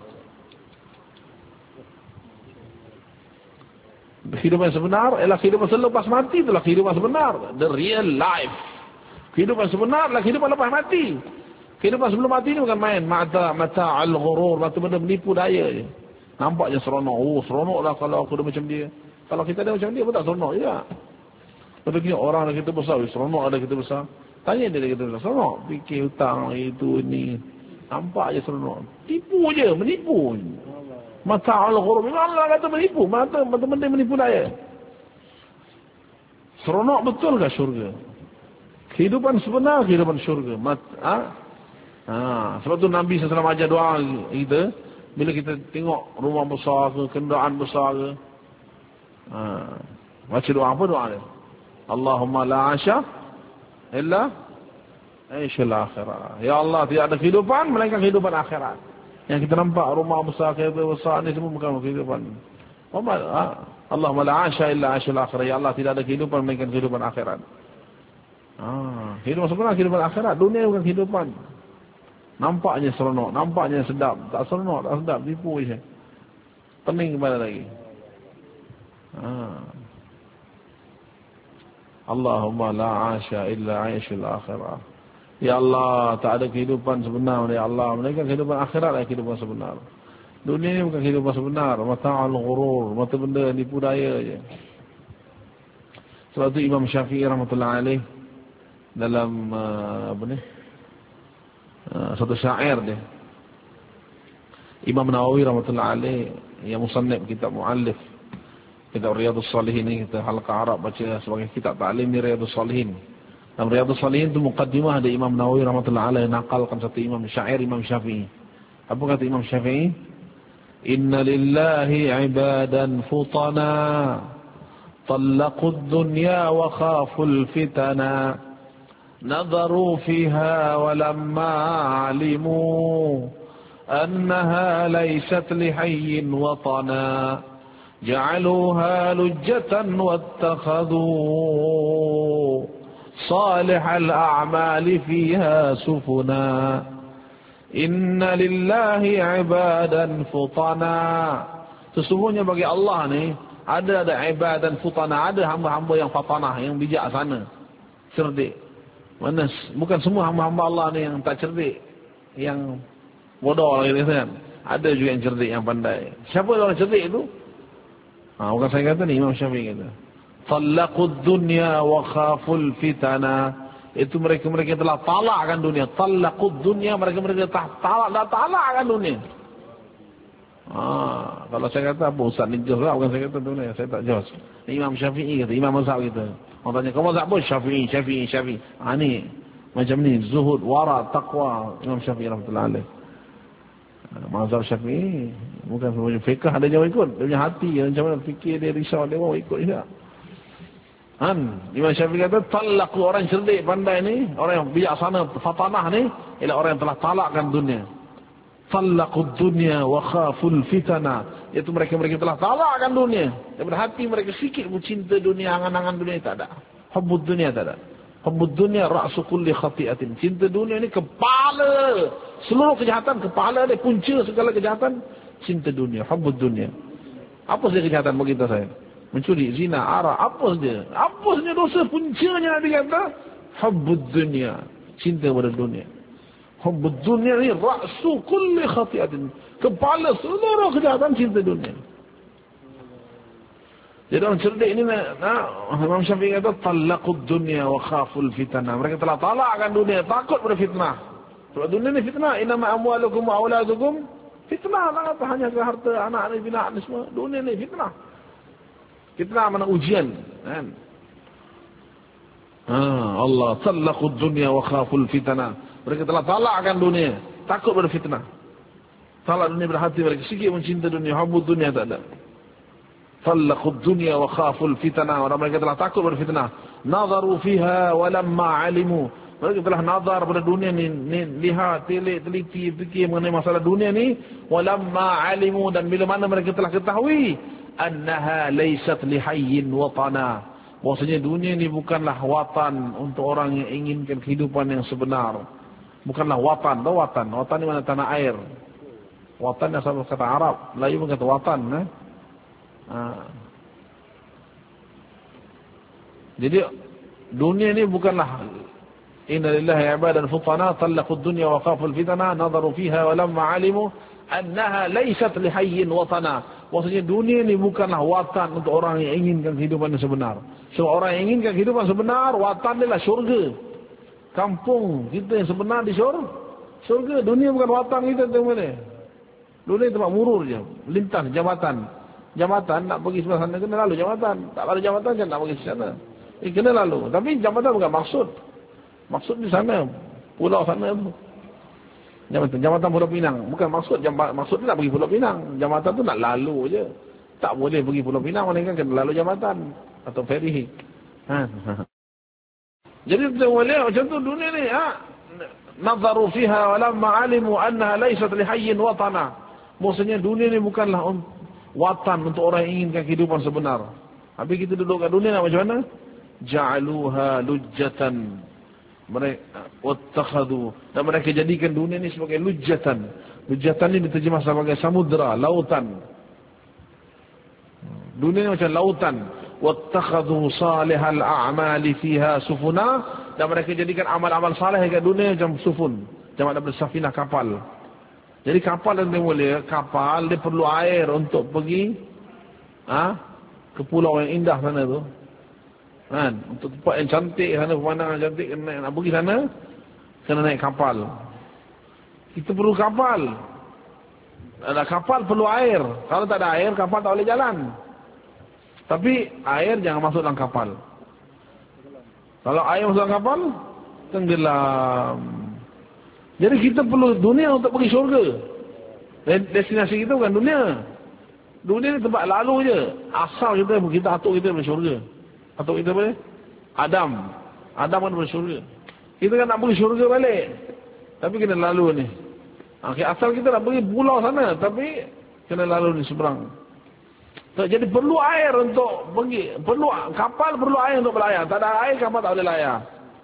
Kehidupan sebenar ialah kehidupan selepas mati itulah kehidupan sebenar. The real life. Kehidupan sebenar adalah kehidupan lepas mati. Kehidupan sebelum mati ni bukan main. Mata'al ghurur. Benda menipu daya je. Nampaknya seronok. Seronok lah kalau aku dah macam dia. Kalau kita ada macam dia pun tak seronok juga. Lepas tu orang ada kita besar. Seronok ada kita besar. Tanya dia kita besar. Seronok. Fikir hutang itu ni. Nampak je seronok. Tipu je. Menipu. Mata'al ghurur. Memang Allah kata menipu. Benda menipu daya. Seronok betul ke syurga? Kehidupan sebenar, kehidupan syurga. Sebab tu Nabi SAW ajar doa kita. Bila kita tengok rumah besar ke, kenderaan besar ke. Baca doa apa doa dia? Allahumma la asya illa aishil akhirah. Ya Allah, tidak ada kehidupan melainkan kehidupan akhirat. Yang kita nampak rumah besar, kereta besar ni semua bukan kehidupan. Allahumma la asya illa aishil akhirah. Ya Allah, tidak ada kehidupan melainkan kehidupan akhirat. Kehidupan sebenar kehidupan akhirat. Dunia bukan kehidupan. Nampaknya seronok, nampaknya sedap. Tak seronok, tak sedap, tipu je. Pening kepala lagi. Allahumma la asya illa aishil akhirah. Ya Allah, tak ada kehidupan sebenar. Ya Allah, melainkan kehidupan akhirat adalah kehidupan sebenar. Dunia ini bukan kehidupan sebenar. Mata'al ghurur, mata benda nipu daya je. Sebab itu Imam Syafi'i rahmatullahi alaih dalam satu syair dia, Imam Nawawi rahmatullahi alaih yang musannif kitab muallif kitab Riyadhus Shalihin ni, kita halqa Arab baca sebagai kitab ta'lim ni Riyadhus Shalihin. Dalam Riyadhus Shalihin tu muqaddimah ada Imam Nawawi rahmatullahi alaih nakalkan satu imam syair Imam Syafi'i. Apa kata Imam Syafi'i? Inna lillahi ibadan futana talaqud dunya wa khaful fitana. نظروا فيها ولما علموا أنها ليست لحي وطنا جعلوها لجة واتخذوا صالح الأعمال فيها سفنا إن لله عبادا فطنا. Sesungguhnya bagi Allah ni ada ibadan futana, ada hamba-hamba yang fatanah, yang bijak sana, cerdik. Mana bukan semua hamba-hamba Allah ni yang tak cerdik, yang bodoh lah kan. Ada juga yang cerdik, yang pandai. Siapa orang cerdik itu? Bukan saya kata ni, Imam Syafi'i kata. Talaqud dunya wa khaful fitana. Itu mereka-mereka yang telah talakkan dunia. Talaqud dunya, mereka-mereka dah talakkan dunia. Kalau saya kata apa Ustaz ni jos lah, bukan saya kata tu ni, saya tak jos. Imam Syafi'i kata, Imam mazhab kita. Orang tanya, kau mazhab apa? Syafi'i. Ni macam ni, zuhud, wara, taqwa, Imam Syafi'i rahmatullahi alaih. Mazhab Syafi'i bukan semuanya fiqh, ada yang ikut. Dia punya hati, macam mana fikir dia, risau dia, mau ikut juga. Imam Syafi'i kata, talaqu, orang cerdik pandai ni, orang yang bijaksana fatanah ni, ialah orang yang telah talakkan dunia. Talaqud dunya wa khaful fitana. Iaitu mereka-mereka telah talakkan dunia. Daripada hati mereka sikit pun cinta dunia, angan-angan dunia tak ada. Hubbud dunia tak ada. Hubbud dunya ra'su kulli khati'atin. Cinta dunia ni kepala seluruh kejahatan, kepala dia punca segala kejahatan. Cinta dunia, hubbud dunia. Apa saja kejahatan bagi kita saya? Mencuri, zina, arak, apa saja dosa puncanya Nabi kata hubbud dunya. cinta pada dunia. Hubbud dunia ni ra'su kulli khati'atin. Kepala seluruh kejahatan cinta dunia. Jadi orang cerdik ini Imam Syafi'i kata talaqud dunya wa khaful fitnah. Mereka telah talakkan dunia, takut pada fitnah. Sebab dunia ni fitnah. Innama amwalukum wa auladukum fitnah. Tak hanya ke harta anak ni bina ni semua. Dunia ni fitnah. Fitnah mana ujian, kan? Allah talaqud dunya wa khaful fitnah. Mereka telah talakkan dunia, takut pada fitnah. Talak dunia berhati mereka, sikit mencinta dunia, habud dunia tak ada. Talaqud dunya wa khaful fitnah. Orang mereka telah takut pada fitnah. Nazaru fiha wa lamma alimu. Mereka telah nazar pada dunia ni, lihat, teliti, fikir mengenai masalah dunia ni. Wa lamma alimu, dan bila mana mereka telah ketahui annaha laysat lihayyin watana. Bahwasanya dunia ni bukanlah watan untuk orang yang inginkan kehidupan yang sebenar. Bukanlah watan. Tahu watan? Watan ni mana tanah air. Watan yang sama kata Arab. Melayu pun kata watan. Jadi dunia ni bukanlah inna lillahi ibadan futana talaqud dunya wa khaful fitnah nazaru fiha wa lamma alimu annaha laysat lihayyin watana. Maksudnya dunia ni bukanlah watan untuk orang yang inginkan kehidupan yang sebenar. So orang yang inginkan kehidupan sebenar, watan dia lah syurga. Kampung kita yang sebenar di syurga. Dunia bukan watan kita tu mana. Dunia tempat murur je, lintas jambatan. Jambatan nak pergi sebelah sana kena lalu jambatan. Tak ada jambatan jangan nak pergi sana. Kena lalu. Tapi jambatan bukan maksud. Maksud di sana, pulau sana tu. Jambatan Pulau Pinang. Bukan maksud maksud dia nak pergi Pulau Pinang. Jambatan tu nak lalu je. Tak boleh pergi Pulau Pinang, melainkan kena lalu jambatan atau ferry. Jadi kita boleh macam tu dunia ni. Nazaru fiha wa lamma alimu annaha laysat lihayyin watana. Maksudnya dunia ni bukanlah watan untuk orang yang inginkan kehidupan sebenar. Habis kita duduk kat dunia nak macam mana? Ja'aluha lujjatan. Mereka wattakhadhu, dan mereka jadikan dunia ni sebagai lujjatan. Lujjatan ni diterjemah sebagai samudra, lautan. Dunia ni macam lautan. Wattakhadhu salihal a'mali fiha sufuna, dan mereka jadikan amal-amal saleh kat dunia macam sufun. Jamak daripada safinah, kapal. Jadi kapal yang mulia, kapal dia perlu air untuk pergi ke pulau yang indah sana tu. Kan? Untuk tempat yang cantik sana, pemandangan cantik, nak pergi sana kena naik kapal. Kita perlu kapal. Ada kapal perlu air. Kalau tak ada air, kapal tak boleh jalan. Tapi air jangan masuk dalam kapal. Kalau air masuk dalam kapal, tenggelam. Jadi kita perlu dunia untuk pergi syurga. Destinasi kita bukan dunia. Dunia ni tempat lalu je. Asal kita atuk kita pergi syurga. Atuk kita boleh? Adam kan pergi syurga. Kita kan nak pergi syurga balik. Tapi kena lalu ni. Asal kita nak pergi pulau sana, tapi kena lalu ni seberang. Jadi perlu air untuk pergi. Kapal perlu air untuk berlayar. Tak ada air, kapal tak boleh layar.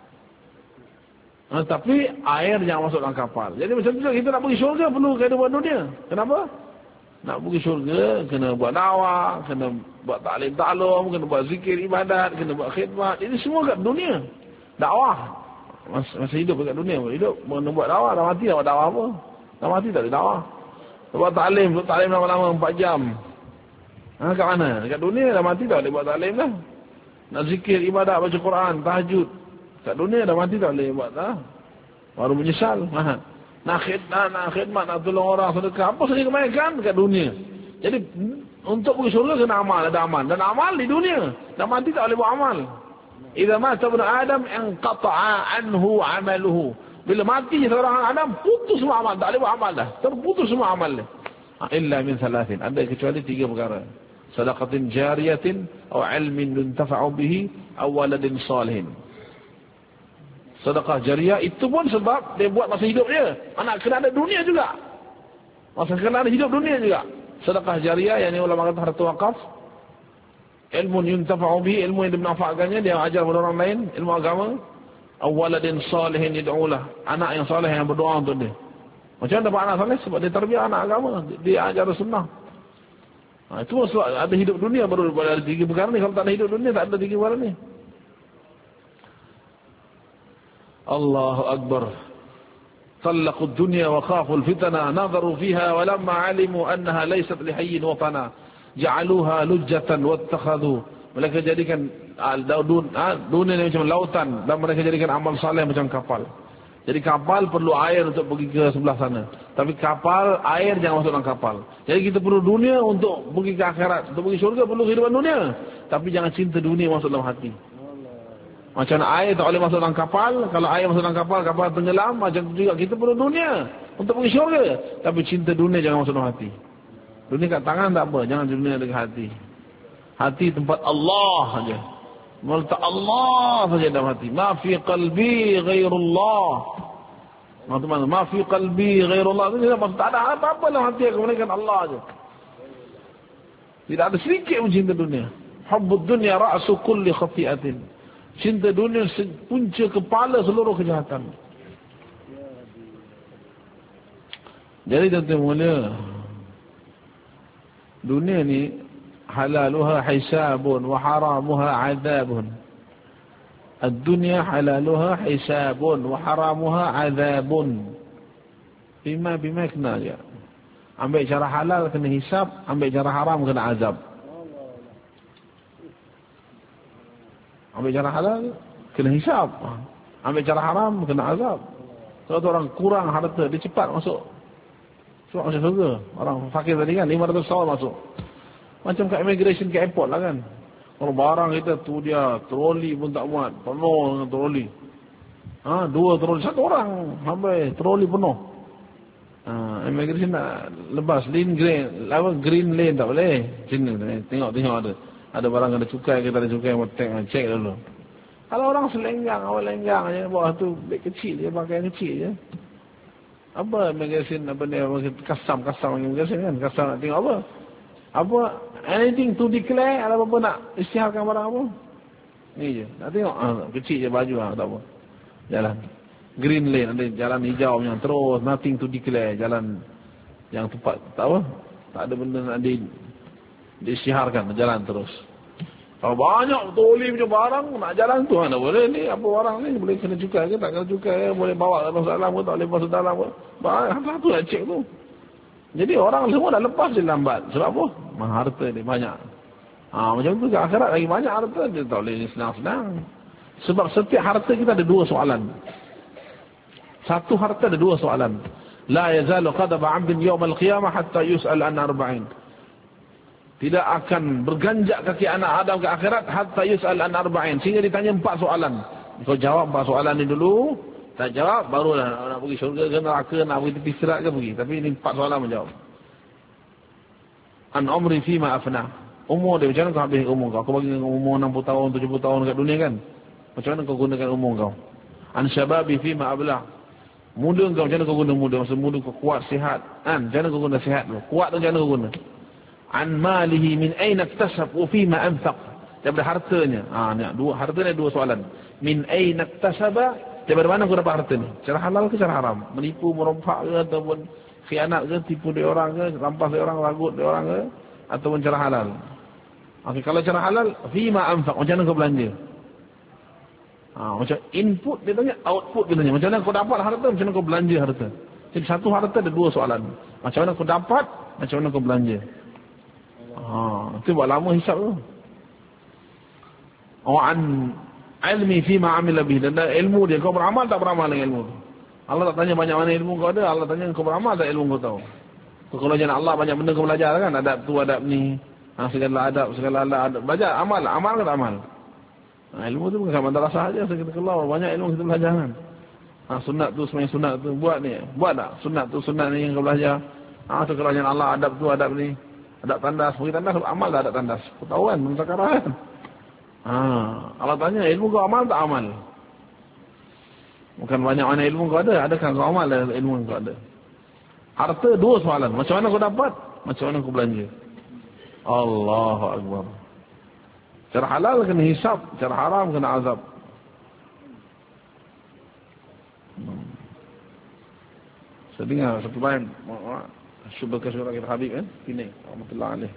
Tapi air jangan masuk dalam kapal. Jadi macam tu kita nak pergi syurga perlu kehidupan dunia. Kenapa? Nak pergi syurga kena buat dakwah, kena buat taklim taklum, kena buat zikir ibadat, kena buat khidmat. Ini semua kat dunia. Dakwah. Masa hidup kat dunia, hidup kena buat dakwah, dah mati dah buat dakwah apa? Dah mati tak ada dakwah. Buat taklim lama-lama 4 jam. Kat mana? Dekat dunia dah mati tak boleh buat taklim dah. Nak zikir ibadat, baca Quran, tahajud. Kat dunia dah mati tak boleh buat dah. Baru menyesal. Nak khidmat, nak tolong orang, sedekah, apa saja kebaikan dekat dunia. Jadi untuk pergi syurga kena amal, ada amal. Dan amal di dunia. Dah mati tak boleh buat amal. Idza mata ibnu Adam inqata'a anhu 'amaluhu. Bila mati seorang Adam, putus semua amal, tak boleh buat amal dah. Terputus semua amal dia. Illa min thalathin. Ada kecuali 3 perkara. Sadaqatin jariyatin atau ilmin yuntafa'u bihi aw waladin salihin. Sedekah jariah itu pun sebab dia buat masa hidup dia. Anak kena ada dunia juga. Masa kena ada hidup dunia juga. Sedekah jariah, yang ulama kata harta wakaf. Ilmu yuntafa'u bihi, ilmu yang dimanfaatkannya, dia ajar kepada orang lain, ilmu agama. Awaladin salihin yad'ulah, anak yang saleh yang berdoa untuk dia. Macam mana dapat anak saleh? Sebab dia terbiak anak agama, dia ajar sunnah. Itu sebab ada hidup dunia baru ada 3 perkara ni. Kalau tak ada hidup dunia, tak ada 3 perkara ni. Allahu Akbar. طلقوا الدنيا وخافوا الفتنة نظروا فيها ولما علموا أنها ليست لحي وطنا جعلوها لجة واتخذوا. Mereka jadikan dunia ni macam lautan dan mereka jadikan amal saleh macam kapal. Jadi kapal perlu air untuk pergi ke sebelah sana, tapi kapal air jangan masuk dalam kapal. Jadi kita perlu dunia untuk pergi ke akhirat. Untuk pergi syurga perlu kehidupan dunia, tapi jangan cinta dunia masuk dalam hati. Macam air tak boleh masuk dalam kapal. Kalau air masuk dalam kapal, kapal tenggelam. Macam tu juga kita perlu dunia untuk pergi syurga, tapi cinta dunia jangan masuk dalam hati. Dunia kat tangan tak apa, jangan dunia dekat hati. Hati tempat Allah saja. Meletak Allah saja dalam hati. Ma fi qalbi ghairullah. Teman-teman, ma fi qalbi ghairullah itu maksud tak ada apa-apa dalam hati aku, melainkan Allah saja. Tidak ada sedikit pun cinta dunia. Hubbud dunya ra'su kulli khati'atin. Cinta dunia punca kepala seluruh kejahatan. Jadi tuan-tuan mulia, dunia ni halaluha hisabun wa haramuha adabun. Ad-dunya halaluha hisabun wa haramuha adabun. Bima kena je. Ambil cara halal kena hisab, ambil cara haram kena azab. Ambil cara halal kena hisab, ambil cara haram kena azab. Kalau orang kurang harta, dia cepat masuk surga. Orang fakir tadi kan 500 tahun masuk. Macam kat immigration, kat airport lah kan. Kalau barang kita tu dia troli pun tak muat, penuh dengan troli. 2 troli, 1 orang sampai troli penuh. Immigration nak lepas green lane tak boleh. Sini tengok ada barang ada cukai ke tak ada cukai, cek dulu. Kalau orang awal lenggang je, bawah tu beg kecil je, pakaian kecil je. Apa immigration, apa ni, kasam immigration kan, kasam nak tengok apa anything to declare, ada apa nak isytiharkan barang apa, ni je nak tengok, kecil je baju, tak apa, jalan green lane, ada jalan hijau yang terus, nothing to declare, jalan yang tepat, tak apa, tak ada benda nak diisytiharkan, jalan terus. Kalau banyak toli punya barang nak jalan tu, mana boleh ni, apa barang ni boleh kena cukai ke tak kena cukai ke, boleh bawa ke dalam ke tak boleh masuk dalam ke, satu nak cek tu. Jadi orang semua dah lepas dia lambat. Sebab apa? Harta dia banyak. Macam tu ke akhirat lagi banyak harta, dia tak boleh senang-senang. Sebab setiap harta kita ada 2 soalan. Satu harta ada 2 soalan. La yazalu qadaba 'abdin yawmal qiyamah hatta yus'al an 40. Tidak akan berganjak kaki anak Adam ke akhirat hatta yus'al an 40. Sehingga ditanya 4 soalan. Kau jawab 4 soalan ni dulu. Tak jawab, barulah nak pergi syurga ke neraka, nak pergi tepi sirat ke pergi. Tapi ini 4 soalan menjawab. An umri fima afna. Umur dia, macam mana kau habis umur kau? Aku bagi umur 60 tahun, 70 tahun dekat dunia kan? Macam mana kau gunakan umur kau? An syababi fima ablah. Muda kau, macam mana kau guna muda? Masa muda kau kuat, sihat. Macam mana kau guna sihat tu? Kuat tu macam mana kau guna? An malihi min aina iktasab wa fima anfaq. Daripada hartanya. Hartanya 2 soalan. Min aina iktasaba, daripada mana kau dapat harta ni? Cara halal ke cara haram? Menipu, merompak ke, ataupun khianat ke, tipu dia orang ke, rampas dia orang, ragut dia orang ke, ataupun cara halal? Okey, kalau cara halal, fima anfaq, macam mana kau belanja? Macam input dia tanya, output dia tanya. Macam mana kau dapat harta, macam mana kau belanja harta? Jadi satu harta ada 2 soalan. Macam mana kau dapat, macam mana kau belanja? Itu buat lama hisap tu. An ilmi fima amila bih, dan ilmu dia, kau beramal tak beramal dengan ilmu tu. Allah tak tanya banyak mana ilmu kau ada, Allah tanya kau beramal tak ilmu kau tahu. Kalau jangan Allah banyak benda kau belajar kan, adab tu adab ni, segala adab belajar, amal ke tak amal. Ilmu tu bukan kat madrasah saja, kita keluar banyak ilmu kita belajar kan. Sunat tu semuanya sunat tu buat ni, buat tak sunat tu sunat ni yang kau belajar. Tu kalau jangan Allah adab tu adab ni, adab tandas, bagi tandas amal tak adab tandas. Kau tahu kan, mentakarah kan. Allah tanya ilmu kau amal tak amal. Bukan banyak mana ilmu kau ada, adakah kau amal ilmu kau ada. Harta 2 soalan, macam mana kau dapat, macam mana kau belanja. Allahu Akbar. Cara halal kena hisab, cara haram kena azab. Saya dengar satu bayan syubhaka surah kita Habib kan, ini rahmatullah alaih.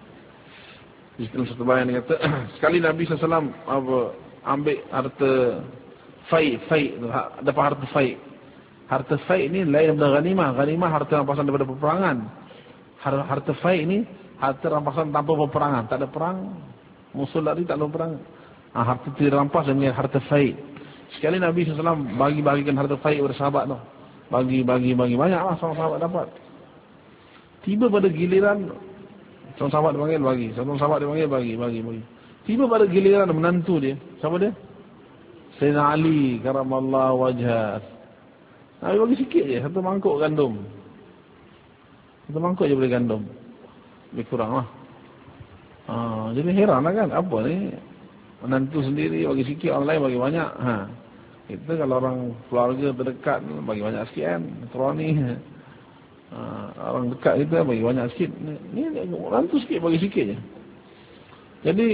Di dalam satu bayan dia kata, sekali Nabi SAW ambil harta Fai tu, dapat harta fai. Harta fai ni lain daripada ghanimah. Ghanimah harta rampasan daripada peperangan. Harta fai ni harta rampasan tanpa peperangan. Tak ada perang, musuh lari, tak ada perang. Harta itu dirampas dengan harta fai. Sekali Nabi SAW bagi-bagikan harta fai kepada sahabat tu. Bagi banyak lah sahabat dapat. Tiba pada giliran seorang sahabat dipanggil bagi, seorang sahabat dipanggil bagi. Tiba pada giliran menantu dia. Siapa dia? Sayyidina Ali karamallahu wajhah. Nabi bagi sikit je, satu mangkuk gandum. Satu mangkuk je boleh gandum. Lebih kurang lah. Jadi heran lah kan, apa ni? Menantu sendiri bagi sikit, orang lain bagi banyak. Kita kalau orang keluarga terdekat bagi banyak sikit kan. Teroni. Orang dekat kita bagi banyak sikit. Ni menantu sikit bagi sikit je. Jadi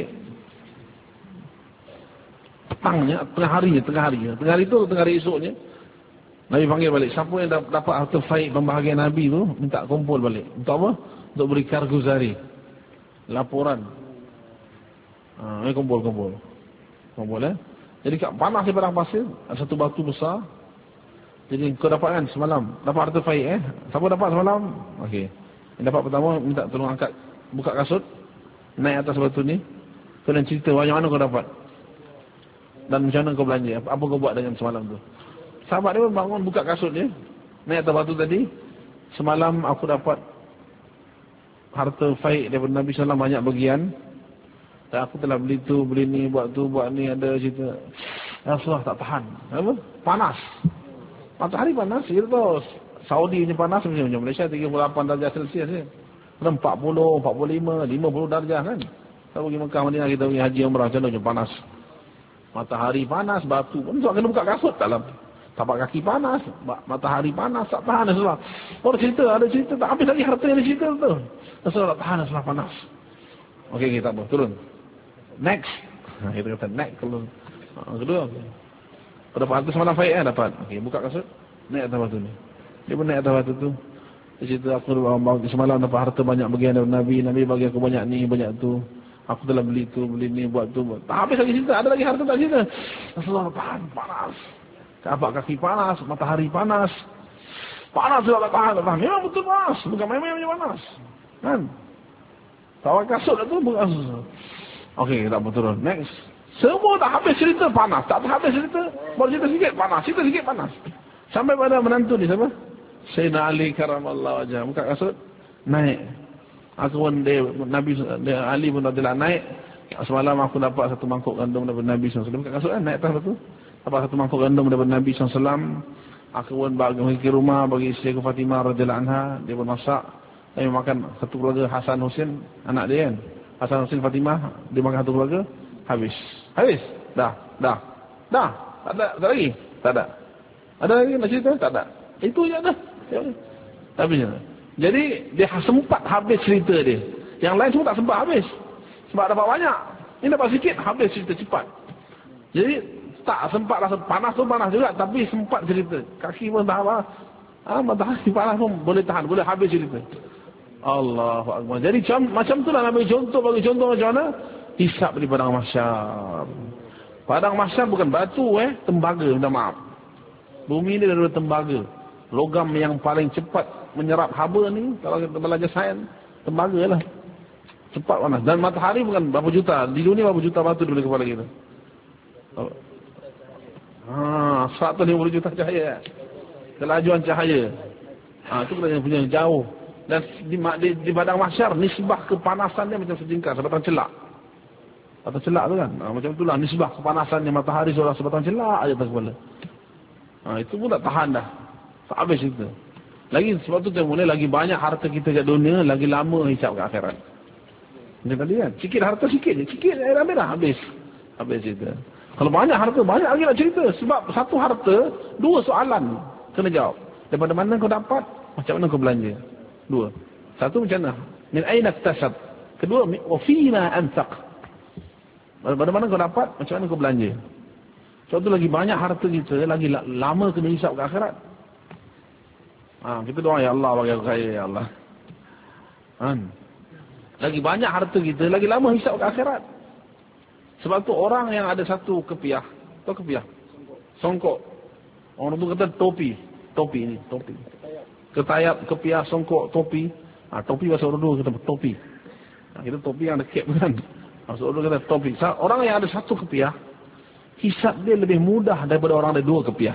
petangnya, tengah hari esoknya, Nabi panggil balik. Siapa yang dapat harta faid pembahagian Nabi tu, minta kumpul balik. Untuk apa? Untuk beri karguzari. Laporan. Kumpul. Jadi kat panas di padang pasir, ada satu batu besar. Jadi kau dapat kan semalam, dapat harta faid Siapa dapat semalam? Okey. Yang dapat pertama minta tolong angkat, buka kasut, naik atas batu ni. Kau dan cerita banyak mana kau dapat. Dan macam mana kau belanja, apa kau buat dengan semalam tu. Sahabat dia bangun, buka kasut dia, naik atas batu tadi. Semalam aku dapat harta faid daripada Nabi SAW banyak bagian. Dan aku telah beli tu, beli ni, buat tu, buat ni, ada cerita. Ya Rasulullah, tak tahan. Apa? Panas. Matahari panas. Kita tahu Saudi punya panas macam Malaysia 38 darjah Celsius je. 40, 45, 50 darjah kan. Kita pergi Mekah, Madinah, kita pergi haji umrah, macam mana panas. Matahari panas, batu pun sebab kena buka kasut dalam. Tapak kaki panas, matahari panas, tak tahan Rasulullah. Ada cerita, tak habis lagi harta yang ada cerita tu. Rasulullah tak tahan, Rasulullah panas. Okey, tak apa, turun. Next. Kita kata next turun. Kedua. Dapat harta semalam faid dapat. Okey, buka kasut, naik atas batu ni. Dia pun naik atas batu tu. Dia cerita, aku semalam dapat harta banyak bagian dari Nabi bagi aku banyak ni, banyak tu. Aku telah beli tu, beli ni, buat tu. Tak habis lagi cerita, ada lagi harta tak cerita. Rasulullah tahan, panas. Tapak kaki panas, matahari panas. Panas juga tak tahan. Memang betul panas, bukan main-main macam panas. Kan? Tawar kasut dah tu, bukan kasut. Okey, tak apa, turun. Next. Semua tak habis cerita, panas. Tak habis cerita, baru cerita sikit, panas. Cerita sikit, panas. Sampai pada menantu ni, siapa? Sayyidina Ali karamallahu wajhah. Buka kasut, naik. Aku pun Nabi Ali pun dah naik. Semalam aku dapat satu mangkuk gandum daripada Nabi SAW. Buka kasut kan, naik atas tu. Dapat satu mangkuk gandum daripada Nabi SAW. Aku pun bagi ke rumah, bagi isteri aku Fatimah radhiyallahu anha. Dia pun masak. Dia makan satu keluarga Hasan Husin, anak dia kan. Hasan Husin Fatimah, dia makan satu keluarga. Habis. Dah. Tak ada lagi? Tak ada. Ada lagi nak cerita? Tak ada. Itu je dah. Habis. Jadi dia sempat habis cerita dia. Yang lain semua tak sempat habis. Sebab dapat banyak. Ini dapat sikit, habis cerita cepat. Jadi tak sempat rasa panas tu panas juga, tapi sempat cerita. Kaki pun tak apa. Matahari panas pun boleh tahan, boleh habis cerita. Allahu Akbar. Jadi macam tu lah Nabi bagi contoh macam mana? Hisab di padang mahsyar. Padang mahsyar bukan batu tembaga, minta maaf. Bumi ni adalah tembaga. Logam yang paling cepat menyerap haba ni, kalau kita belajar sains, tembaga lah. Cepat panas. Dan matahari bukan berapa juta. Di dunia berapa juta batu di kepala kita. 150 juta cahaya. Kelajuan cahaya. Itu kita punya jauh. Dan di padang mahsyar, nisbah kepanasannya macam sejengkal, sebatang celak. Batang celak tu kan. Macam itulah nisbah kepanasannya matahari seorang sebatang celak aja atas kepala. Itu pun tak tahan dah. Tak habis itu. Lagi sebab tu kita mulai lagi banyak harta kita kat dunia, lagi lama hisap ke akhirat. Macam tadi kan. Sikit harta sikit je. Sikit ramai dah habis. Habis cerita. Kalau banyak harta, banyak lagi nak cerita. Sebab satu harta, dua soalan kena jawab. Daripada mana kau dapat, macam mana kau belanja. Dua. Satu macam mana? Min aina iktasab. Kedua, wa fina anfaq. Daripada mana kau dapat, macam mana kau belanja. Sebab tu lagi banyak harta kita, lagi lama kena hisap ke akhirat. Kita doa, ya Allah bagi aku kaya, ya Allah. Lagi banyak harta kita, lagi lama hisap ke akhirat. Sebab tu orang yang ada satu kepiah, tahu kepiah? Songkok. Orang tu kata topi. Topi. Ketayap, kepiah, songkok, topi. Topi bahasa Urdu kita topi. Kita topi yang ada cap kan. Bahasa Urdu kata topi. Orang yang ada satu kepiah, hisab dia lebih mudah daripada orang ada dua kepiah.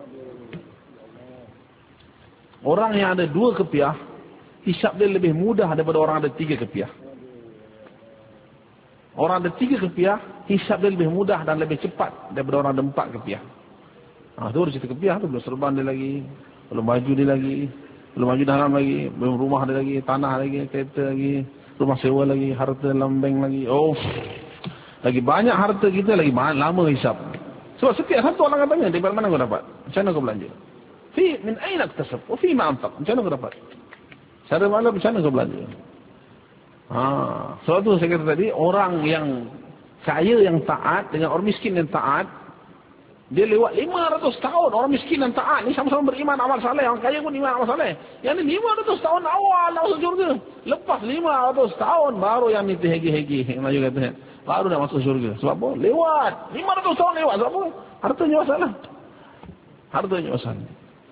Orang yang ada dua kepiah, hisab dia lebih mudah daripada orang ada tiga kepiah. Orang ada tiga kepiah, hisab dia lebih mudah dan lebih cepat daripada orang ada empat kepiah. Itu ada cerita kepiah tu. Belum serban dia lagi, belum baju dia lagi, belum baju dalam lagi, belum rumah dia lagi, tanah lagi, kereta lagi, rumah sewa lagi, harta dalam bank lagi. Lagi banyak harta kita, lagi lama hisab. Sebab setiap satu orang katanya, dari mana kau dapat? Macam mana kau belanja? Min aina iktasab? Wa fi ma anfaq? Macam mana kau dapat? Cara mana, macam mana kau belanja? Sebab tu saya kata tadi, orang yang kaya yang taat dengan orang miskin yang taat, dia lewat 500 tahun. Orang miskin dan taat ni sama-sama beriman amal saleh. Orang kaya pun iman amal saleh. Yang ni 500 tahun awal nak masuk syurga. Lepas 500 tahun baru yang ni terhegi-hegi. Melayu kata, baru nak masuk syurga. Sebab apa? Lewat. 500 tahun lewat. Sebab apa? Hartanya masalah. Hartanya masalah.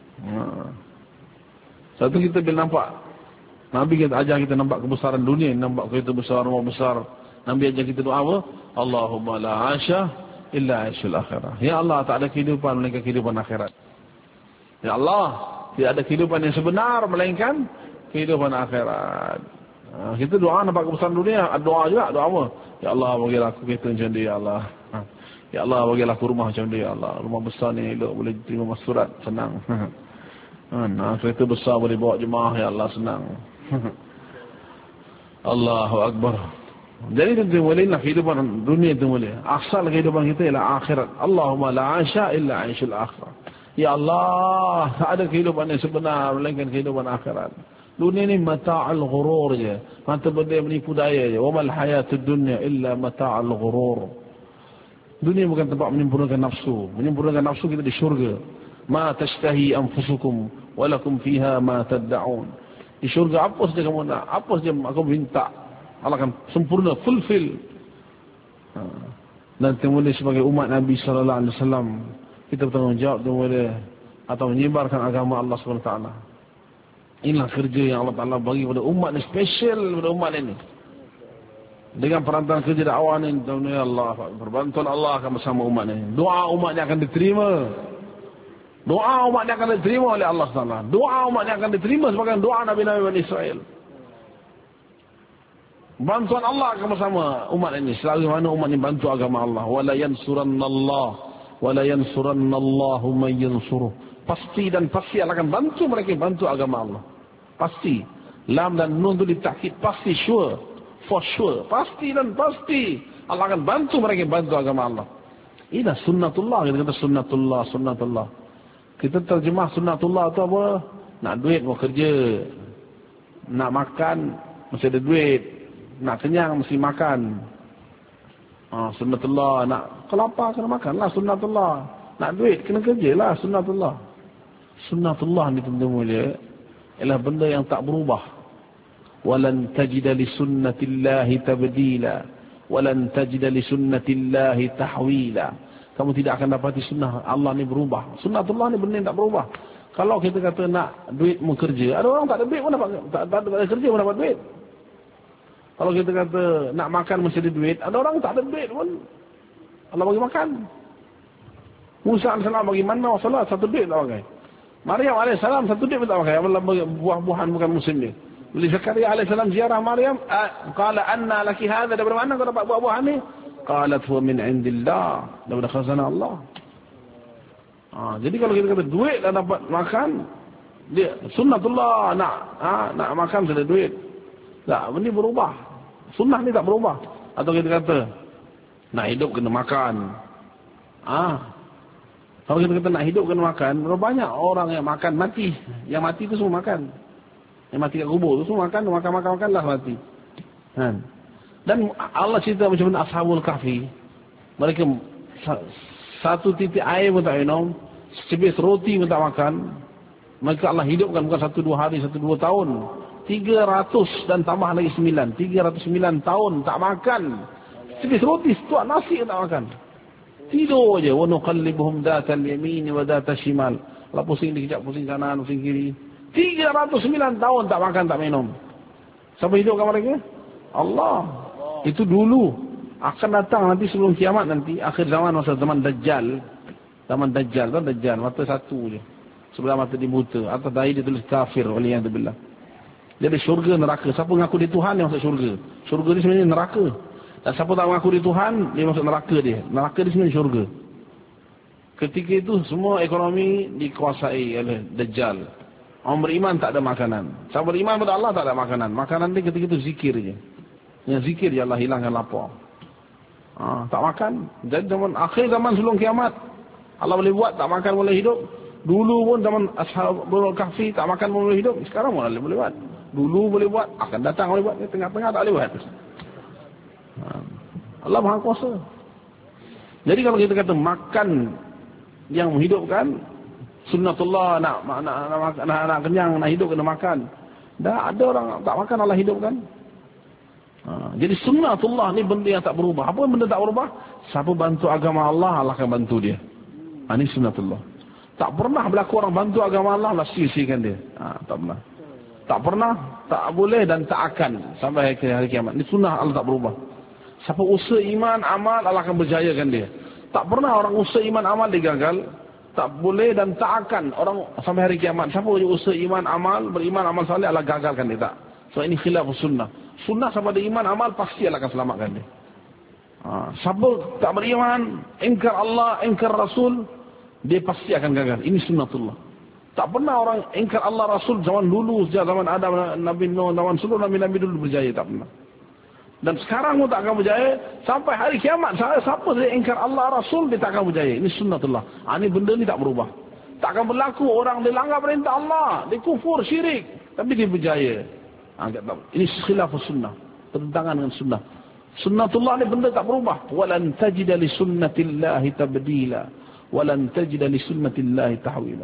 Satu kita bila nampak, Nabi kita ajar kita nampak kebesaran dunia. Nampak kereta besar, rumah besar. Nabi ajar kita doa apa? Allahumma la asya illa aisyul akhirah. Ya Allah, tak ada kehidupan melainkan kehidupan akhirat. Ya Allah, tidak ada kehidupan yang sebenar melainkan kehidupan akhirat. Kita doa nampak kebesaran dunia, doa juga, doa apa? Ya Allah, bagilah aku kereta macam dia, ya Allah. Ya Allah, bagilah aku rumah macam dia, ya Allah. Rumah besar ni elok, boleh terima masurat, senang. Kereta besar boleh bawa jemaah, ya Allah, senang. Allahu Akbar. Jadi itu bolehlah kehidupan dunia itu boleh. Asal kehidupan kita ialah akhirat. Allahumma la asya illa aisyul akhirah. Ya Allah, tak ada kehidupan yang sebenar melainkan kehidupan akhirat. Dunia ni mata'al ghurur je. Mata benda menipu daya je. Wa mal hayatud dunya illa mata'al ghurur. Dunia bukan tempat menyempurnakan nafsu. Menyempurnakan nafsu kita di syurga. Ma tashtahi anfusukum walakum fiha ma tad'un. Di syurga apa saja kamu nak, apa saja kamu minta, Allah akan sempurna, fulfill. Dan kemudian sebagai umat Nabi SAW, kita bertanggungjawab kemudian atau menyebarkan agama Allah SWT. Inilah kerja yang Allah Ta'ala bagi pada umat ini, special pada umat ini. Dengan perantaraan kerja dakwah ini, Allah, berbantuan Allah akan bersama umat ini. Doa umatnya akan diterima. Doa umatnya akan diterima oleh Allah SWT. Doa umatnya akan diterima sebagai doa Nabi-Nabi Bani Israel. Bantuan Allah akan bersama umat ini. Selagi mana umat ini bantu agama Allah. Wala yansurannallah. Wala yansurannallahu man yansuruh. Pasti dan pasti Allah akan bantu mereka bantu agama Allah. Pasti. Lam dan nun itu ditakkid. Pasti, sure. For sure. Pasti dan pasti. Allah akan bantu mereka bantu agama Allah. Inilah sunnatullah. Kita kata sunnatullah, sunnatullah. Kita terjemah sunnatullah itu apa? Nak duit mau kerja. Nak makan mesti ada duit. Nak kenyang mesti makan. Sunnatullah. Nak kelapa kena makan lah, sunnatullah. Nak duit kena kerja lah, sunnatullah. Sunnatullah ni tentu mulia ialah benda yang tak berubah. Walan tajida li sunnatillahi tabdila. Walan tajida li sunnatillahi tahwila. Kamu tidak akan dapati sunnah Allah ni berubah. Sunnatullah ni benda yang tak berubah. Kalau kita kata nak duit mau kerja, ada orang tak ada duit pun dapat, tak ada kerja pun dapat duit. Kalau kita kata nak makan mesti ada duit, ada orang tak ada duit pun Allah bagi makan. Musa AS bagi mana salat, satu duit tak pakai. Maryam AS satu duit pun tak pakai. Allah bagi buah-buahan bukan musim dia. Bila Zakaria AS ziarah Maryam, qala anna laki hadha, dari mana kau dapat buah-buahan ni? Qalat huwa min indillah, daripada khazanah Allah. Jadi kalau kita kata duit dan dapat makan, dia sunnatullah, nak makan sudah duit. Tak, benda berubah. Sunnah ni tak berubah. Atau kita kata nak hidup kena makan. Kalau kita kata nak hidup kena makan, banyak orang yang makan mati. Yang mati tu semua makan. Yang mati kat kubur tu semua makan, makan-makan-makanlah mati. Dan Allah cerita macam mana Ashabul Kahfi. Mereka satu titik air pun tak minum, secebis roti pun tak makan. Maka Allah hidupkan bukan 1-2 hari, 1-2 tahun. 300 dan tambah lagi 9. 309 tahun tak makan. Secebis roti, setuak nasi pun tak makan. Tidur je. Wa nuqallibuhum datal yamin wa datal shimal. Lah pusing dikejap, pusing kanan, pusing kiri. 309 tahun tak makan, tak minum. Siapa hidupkan mereka? Allah. Itu dulu. Akan datang nanti sebelum kiamat nanti, akhir zaman, masa zaman Dajjal. Zaman Dajjal, kan Dajjal, mata satu je. Sebelah mata dia buta. Atas dahi dia tulis kafir, waliyahzubillah. Dia ada syurga, neraka. Siapa mengaku dia Tuhan, dia masuk syurga. Syurga dia sebenarnya neraka. Dan siapa tak mengaku dia Tuhan, dia masuk neraka dia. Neraka dia sebenarnya syurga. Ketika itu semua ekonomi dikuasai oleh Dajjal. Orang beriman tak ada makanan. Siapa beriman pada Allah tak ada makanan. Makanan dia ketika itu zikir je. Yang zikir je Allah hilangkan lapar. Tak makan. Jadi zaman akhir zaman sebelum kiamat, Allah boleh buat tak makan boleh hidup. Dulu pun zaman Ashabul Kahfi tak makan boleh hidup. Sekarang pun boleh buat. Dulu boleh buat, akan datang boleh buat. Tengah-tengah tak boleh buat. Allah Maha Kuasa. Jadi kalau kita kata makan yang menghidupkan, sunnatullah, nak kenyang, nak hidup kena makan. Dah ada orang tak makan Allah hidupkan. Jadi sunnatullah ni benda yang tak berubah. Apa benda tak berubah? Siapa bantu agama Allah, Allah akan bantu dia. Ini sunnatullah. Tak pernah berlaku orang bantu agama Allah, Allah sia-siakan dia. Tak pernah. Tak pernah, tak boleh dan tak akan sampai hari kiamat. Ini sunnah Allah tak berubah. Siapa usaha iman, amal, Allah akan berjayakan dia. Tak pernah orang usaha iman, amal dia gagal. Tak boleh dan tak akan orang sampai hari kiamat. Siapa usaha iman, amal, beriman, amal saleh, Allah gagalkan dia. Tak. So ini khilaf sunnah. Sunnah sama ada iman, amal, pasti Allah akan selamatkan dia. Siapa tak beriman, ingkar Allah, ingkar Rasul, dia pasti akan gagal. Ini sunnatullah. Tak pernah orang ingkar Allah, Rasul zaman dulu, sejak zaman Adam, Nabi Nuh, zaman seluruh Nabi-Nabi dulu berjaya. Tak pernah. Dan sekarang pun tak akan berjaya. Sampai hari kiamat, siapa saja ingkar Allah, Rasul, dia tak akan berjaya. Ini sunnatullah. Ini benda ni tak berubah. Tak akan berlaku orang dia langgar perintah Allah, dia kufur, syirik, tapi dia berjaya. Ini khilaf sunnah, pertentangan dengan sunnah. Sunnatullah ni benda tak berubah. Walan tajida li sunnatillahi tabdila, walan tajida li sunnatillahi tahwila.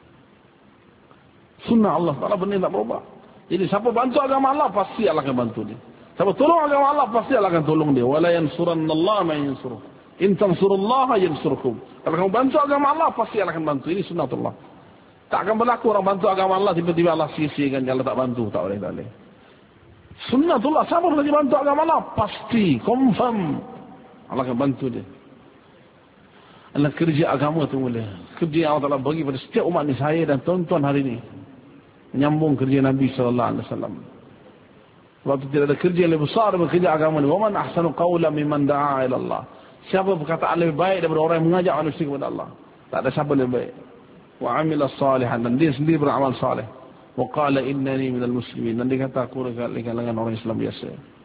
Sunnah Allah Taala benda tak berubah. Jadi siapa bantu agama Allah, pasti Allah akan bantu dia. Siapa tolong agama Allah, pasti Allah akan tolong dia. Wala yansurannallaha man yansuruh. In tansurullaha yansurkum. Kalau kamu bantu agama Allah, pasti Allah akan bantu. Ini sunnatullah. Tak akan berlaku orang bantu agama Allah, tiba-tiba Allah sia-siakan, Allah tak bantu. Tak boleh, tak boleh. Sunnatullah, siapa lagi bantu agama Allah, pasti, confirm Allah akan bantu dia. Allah kerja agama tu boleh. Kerja yang Allah Ta'ala bagi pada setiap umat ni, saya dan tuan-tuan hari ni, menyambung kerja Nabi SAW. Sebab itu tidak ada kerja yang lebih besar daripada kerja agama ni. Wa man ahsanu qawlan mimman da'a ila Allah. Siapa perkataan lebih baik daripada orang yang mengajak manusia kepada Allah? Tak ada siapa lebih baik. Wa amila salihan, dan dia sendiri beramal saleh. Wa qala innani minal muslimin, dan dia kata aku dari kalangan orang Islam biasa.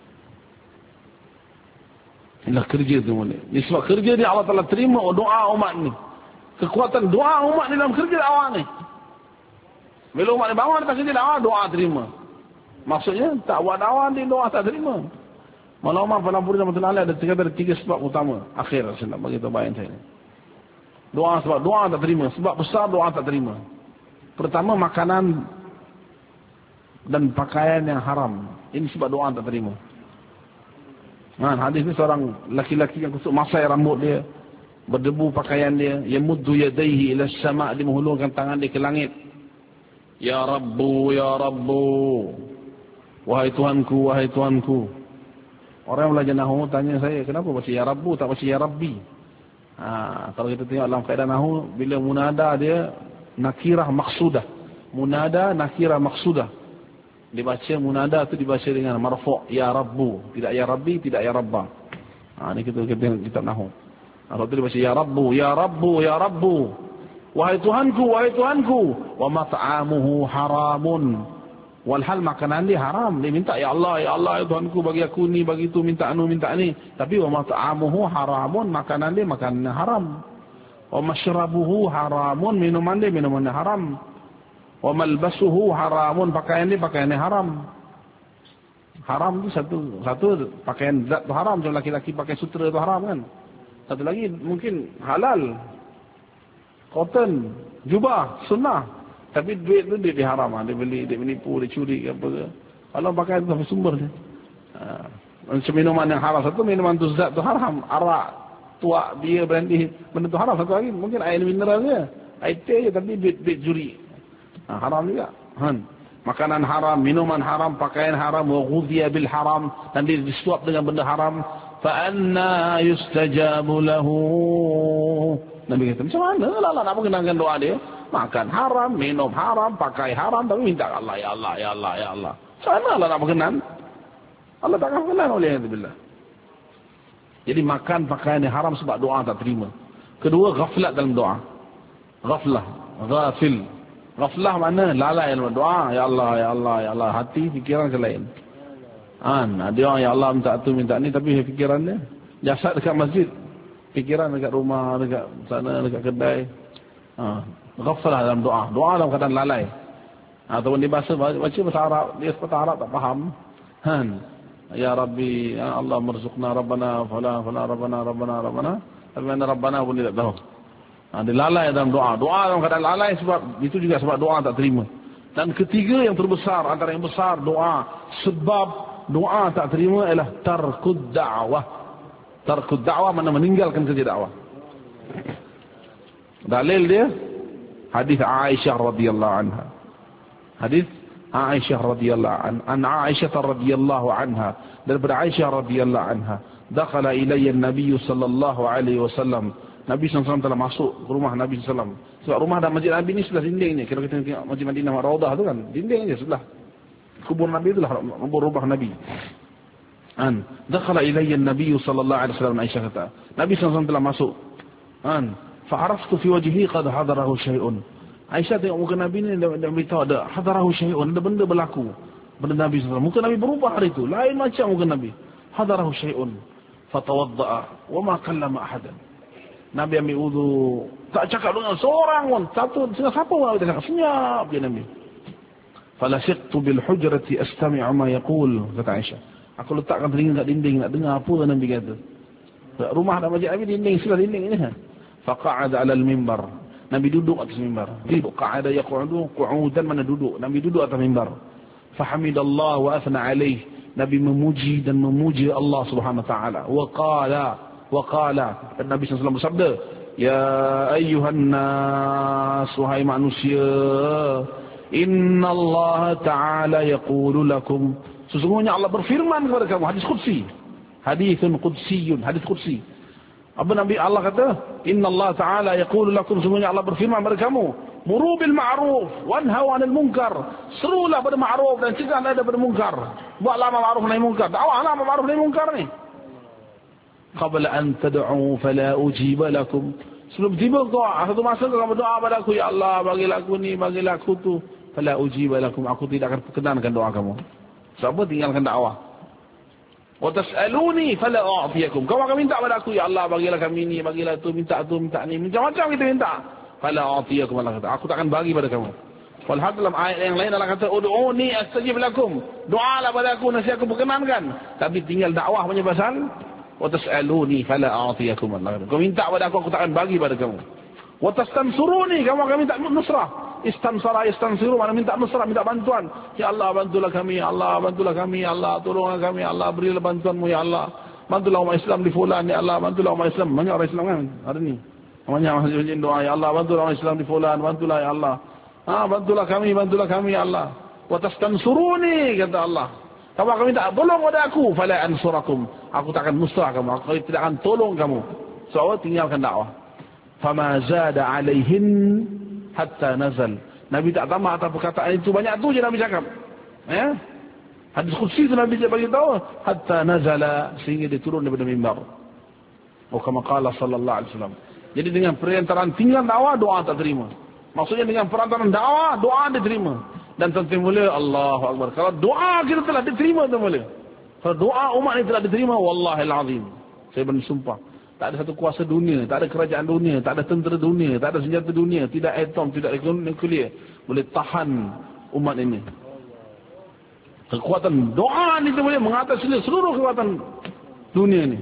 Inilah kerja tu boleh. Ini sebab kerja ni Allah Ta'ala terima doa umat ni. Kekuatan doa umat ni dalam kerja dakwah ni. Bila umat ni bangun atas kerja dakwah, doa terima. Maksudnya tak buat dakwah ni, doa tak terima. Malah Umar Panampuri Rahmatullahi ada ada 3 sebab utama. Akhir saya nak bagi tahu bayan saya. Doa, sebab doa tak terima. Sebab besar doa tak terima. Pertama, makanan dan pakaian yang haram. Ini sebab doa tak terima. Hadis ni seorang laki-laki yang kusuk masai rambut dia, berdebu pakaian dia, yamuddu yadayhi ila sama', dia menghulurkan tangan dia ke langit. Ya Rabbu, ya Rabbu, wahai Tuhanku, wahai Tuhanku. Orang yang belajar Nahu tanya saya, kenapa baca ya Rabbu tak baca ya Rabbi? Kalau kita tengok dalam kaedah Nahu, bila munada dia nakirah maksudah. Munada nakirah maksudah. Dibaca munada tu dibaca dengan marfu', ya Rabbu, tidak ya Rabbi, tidak ya Rabba. Ini kita kitab Nahu. Kalau tu dibaca ya Rabbu, ya Rabbu, ya Rabbu, wahai Tuhanku, wahai Tuhanku. Wa mat'amuhu haramun, walhal makanan dia haram. Dia minta ya Allah, ya Allah, ya Tuhanku, bagi aku ni, bagi tu, minta anu, minta ni. Tapi wa mat'amuhu haramun, makanan dia makanan haram. Wa mashrabuhu haramun, minuman dia minuman haram. Wa malbasuhu haramun, pakaian dia pakaian dia haram. Haram tu satu pakaian zat tu haram. Macam laki-laki pakai sutra tu haram kan. Satu lagi mungkin halal, cotton, jubah, sunnah. Tapi duit tu dia haram. Dia beli, dia menipu, dia curi ke apa ke. Kalau pakai tu sampai sumber dia. Macam minuman yang haram. Satu minuman tu zat tu haram. Arak, tuak, bia, brandy, benda tu haram satu hari. Mungkin air mineral je, air teh je, tapi bit juri. Haram juga. Makanan haram, minuman haram, pakaian haram, wa ghudhiya bil haram, dan dia disuap dengan benda haram. Fa anna yustajabu lahu. Nabi kata, macam mana lah nak mengenangkan doa dia? Makan haram, minum haram, pakai haram, tapi minta Allah, ya Allah, ya Allah, ya Allah. Macam mana lah nak berkenan? Allah takkan berkenan oleh Allah. Jadi makan pakaian yang haram sebab doa tak terima. Kedua, ghaflat dalam doa. Ghaflah, ghafil. Ghaflah mana? Lalai dalam doa. Ya Allah, ya Allah, ya Allah. Hati, fikiran ke lain. Dia orang, ya Allah, minta tu, minta ni, tapi fikiran dia jasad dekat masjid, fikiran dekat rumah, dekat sana, dekat kedai. Ghaflah dalam doa. Doa dalam keadaan lalai. Ataupun dia baca bahasa Arab, dia bahasa Arab tak faham. Ya Rabbi, ya Allah merzuqna Rabbana, fala Rabbana. Tapi mana Rabbana pun dia tak tahu. Dia lalai dalam doa. Doa dalam keadaan lalai sebab itu juga sebab doa tak terima. Dan ketiga yang terbesar, antara yang besar doa, sebab doa tak terima ialah tarkud da'wah. Tarkud da'wah mana meninggalkan kerja dakwah. Dalil dia hadis Aisyah radhiyallahu anha. Hadis Aisyah radhiyallahu anha, Aisyah radhiyallahu anha, daripada Aisyah radhiyallahu anha, dakhala ilayya an-nabiy sallallahu alaihi wasallam. Nabi SAW telah masuk ke rumah Nabi SAW. Sebab rumah dan masjid Nabi ni sebelah dinding ni. Kalau kita tengok Masjid Madinah Raudah tu kan, dinding je sebelah kubur Nabi itulah rumah Nabi. Dakhala ilayya an-nabiy sallallahu alaihi wasallam, Aisyah kata, Nabi SAW telah masuk. Fa'araftu fi wajhihi qad hadarahu syai'un. Aisyah tengok muka Nabi ni, dia beritahu ada hadarahu syai'un, ada benda berlaku. Benda Nabi SAW. Muka Nabi berubah hari itu, lain macam muka Nabi. Hadarahu syai'un. Fatawadda'a wa ma kallama ahadan. Nabi ambil wudu, tak cakap dengan seorang pun, satu dengan siapa pun Nabi tak cakap, senyap dia Nabi. Falasiqtu bil hujrati astami'u ma yaqul, kata Aisyah. Aku letakkan telinga kat dinding nak dengar apa Nabi kata. Rumah dan masjid Nabi dinding, sebelah dinding ini. Faqa'ada 'ala al-mimbar. Nabi duduk atas mimbar. Qa'ada yaq'udu qu'udan, mana duduk. Nabi duduk atas mimbar. Fahamidallah wa athna 'alayh. Nabi memuji dan memuji Allah Subhanahu wa taala. Wa qala, dan Nabi SAW bersabda, ya ayyuhan nas, wahai manusia, innallaha ta'ala yaqulu lakum, sesungguhnya Allah berfirman kepada kamu. Hadis qudsi, hadithun qudsiyun, hadis qudsi. Apa Nabi Allah kata? Innallaha ta'ala yaqulu lakum, sesungguhnya Allah berfirman kepada kamu, muru bil ma'ruf wanhaw 'anil munkar, serulah pada ma'ruf dan cegahlah daripada munkar. Buatlah ma'ruf nahi munkar, dakwahlah ma'ruf nahi munkar ni. Qabla an tad'u fala ujiba lakum, sebelum tiba doa, satu masa kamu berdoa pada aku, ya Allah bagilah aku ni, bagilah aku tu, fala ujiba lakum, aku tidak akan perkenankan doa kamu. Sebab tinggalkan dakwah. Wa tas'aluni fala a'tiyakum, kamu akan minta pada aku, ya Allah bagilah kami ni, bagilah tu, minta ni, macam-macam kita minta. Fala a'tiyakum, Allah kata, aku tak akan bagi pada kamu. Walhaq, dalam ayat yang lain Allah kata, ud'uni astajib lakum, doalah pada aku, nasi aku perkenankan. Tapi tinggal dakwah punya pasal. Wa tas'aluni fala a'tiyakum, Allah kata, kau minta pada aku tak akan bagi pada kamu. Wa tastansuruni, kamu akan minta nusrah. Istansara istansiru, mana minta nusrah, minta bantuan. Ya Allah bantulah kami, ya Allah bantulah kami, ya Allah tolonglah kami, ya Allah berilah bantuanmu, ya Allah bantulah umat Islam di fulan, ya Allah bantulah umat Islam. Banyak orang Islam kan hari ni, banyak masjid doa, ya Allah bantulah umat Islam di fulan, bantulah ya Allah, bantulah kami ya Allah. Wa tastansuruni, kata Allah, kamu akan minta tolong pada aku, fala ansurakum, aku tak akan nusrah kamu, aku tidak akan tolong kamu. So tinggalkan dakwah. Fama zada alaihin hatta nazal. Nabi tak tambah atas perkataan itu, banyak tu je Nabi cakap. Ya? Hadis qudsi itu Nabi bagi tahu, hatta nazala, sehingga dia turun daripada mimbar. Kama qala sallallahu alaihi wasallam. Jadi dengan perantaraan tinggal dakwah, doa tak terima. Maksudnya dengan perantaraan dakwah, doa diterima. Dan tuan-tuan mulia, Allahu akbar. Kalau doa kita telah diterima, tuan mulia. Kalau doa umat ini telah diterima, wallahil azim, saya bersumpah, tak ada satu kuasa dunia, tak ada kerajaan dunia, tak ada tentera dunia, tak ada senjata dunia, tidak atom, tidak nuklear boleh tahan umat ini. Kekuatan doa ini boleh mengatasi seluruh kekuatan dunia ini.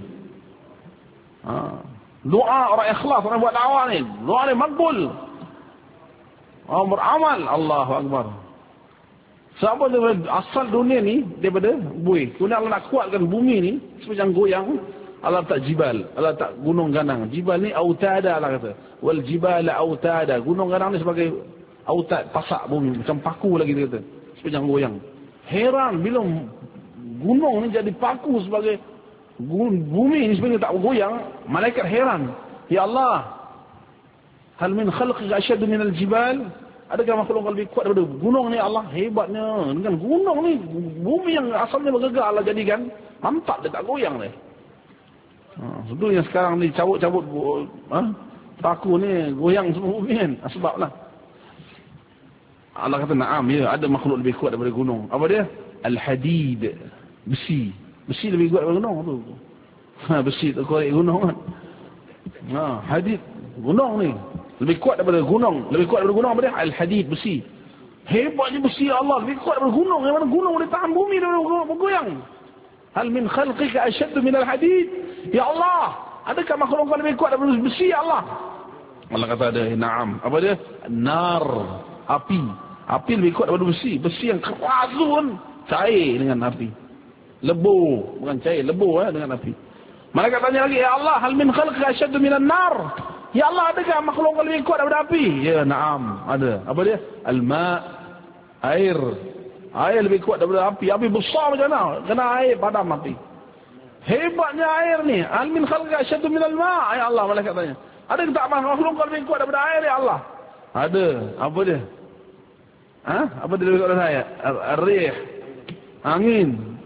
Doa orang ikhlas, orang buat dakwah ni, doa ni makbul. Orang beramal, Allahu akbar. Sebab asal dunia ni daripada buih. Kemudian Allah nak kuatkan bumi ni semacam goyang. Allah tak jibal, Allah tak gunung ganang. Jibal ni autada Allah kata. Wal jibala autada. Gunung ganang ni sebagai autad, pasak bumi, macam paku lagi dia kata. Sepanjang goyang. Heran bila gunung ni jadi paku sebagai bumi ni sebenarnya tak bergoyang. Malaikat heran. Ya Allah, hal min khalqika asyaddu min al-jibal? Adakah makhluk yang lebih kuat daripada gunung ni Allah? Hebatnya. Dengan gunung ni, bumi yang asalnya bergegar Allah jadikan, mantap dia tak goyang ni. Sebetulnya sekarang ni cabut-cabut paku ni goyang semua bumi kan. Sebablah Allah kata na'am, ya, ada makhluk lebih kuat daripada gunung. Apa dia? Al-hadid. Besi. Besi lebih kuat daripada gunung tu. Besi tak korek gunung kan. Hadid. Gunung ni lebih kuat daripada gunung. Lebih kuat daripada gunung apa dia? Al-hadid, besi. Hebatnya besi Allah. Lebih kuat daripada gunung. Yang mana gunung boleh tahan bumi daripada bergoyang. Hal min khalqika asyaddu min al-hadid? Ya Allah, adakah makhluk kau lebih kuat daripada besi ya Allah? Allah kata ada, na'am. Apa dia? Nar. Api. Api lebih kuat daripada besi. Besi yang keras tu pun cair dengan api. Lebur. Bukan cair, lebur dengan api. Malaikat tanya lagi, ya Allah, hal min khalqika asyaddu minan nar? Ya Allah, adakah makhluk yang lebih kuat daripada api? Ya, na'am. Ada. Apa dia? Al-ma'. Air. Air lebih kuat daripada api. Api besar macam mana? Kena air, padam api. Hebatnya air ni. Hal min khalqika asyaddu minal ma'? Ya Allah, malaikat tanya. Adakah tak makhluk yang lebih kuat daripada air, ya Allah? Ada. Apa dia? Apa dia lebih kuat daripada air? Ar-rih. Angin.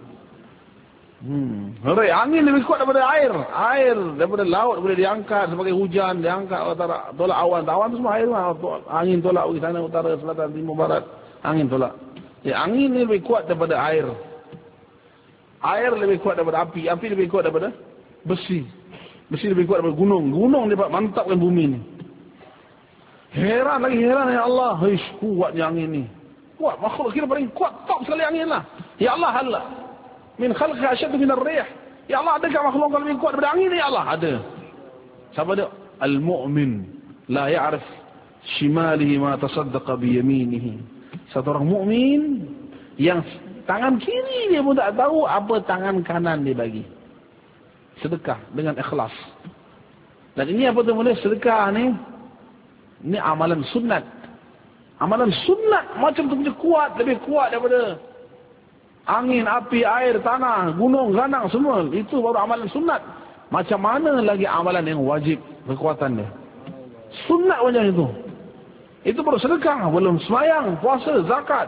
Angin lebih kuat daripada air. Air daripada laut boleh diangkat sebagai hujan, diangkat tolak awan. Awan tu semua air. Angin tolak ke sana, utara, selatan, timur, barat. Angin tolak. Ya, angin ni lebih kuat daripada air. Air lebih kuat daripada api. Api lebih kuat daripada besi. Besi lebih kuat daripada gunung. Gunung dia mantapkan bumi ni. Heran lagi heran, ya Allah. Kuatnya angin ni. Kuat. Makhluk kira paling kuat. Top sekali angin lah. Ya Allah, Allah. Min khalqika asyaddu minar rih. Ya Allah, adakah makhluk yang lebih kuat daripada angin ni ya Allah? Ada. Siapa dia? Al-mu'min la ya'rif shimalihi ma tasaddaqa bi yaminihi. Satu orang mukmin yang tangan kiri dia pun tak tahu apa tangan kanan dia bagi. Sedekah dengan ikhlas. Dan ini apa tu boleh sedekah ni? Ini amalan sunat. Amalan sunat macam tu punya kuat, lebih kuat daripada angin, api, air, tanah, gunung, ganang semua. Itu baru amalan sunat. Macam mana lagi amalan yang wajib kekuatan dia? Sunat macam itu. Itu baru sedekah, belum sembahyang, puasa, zakat.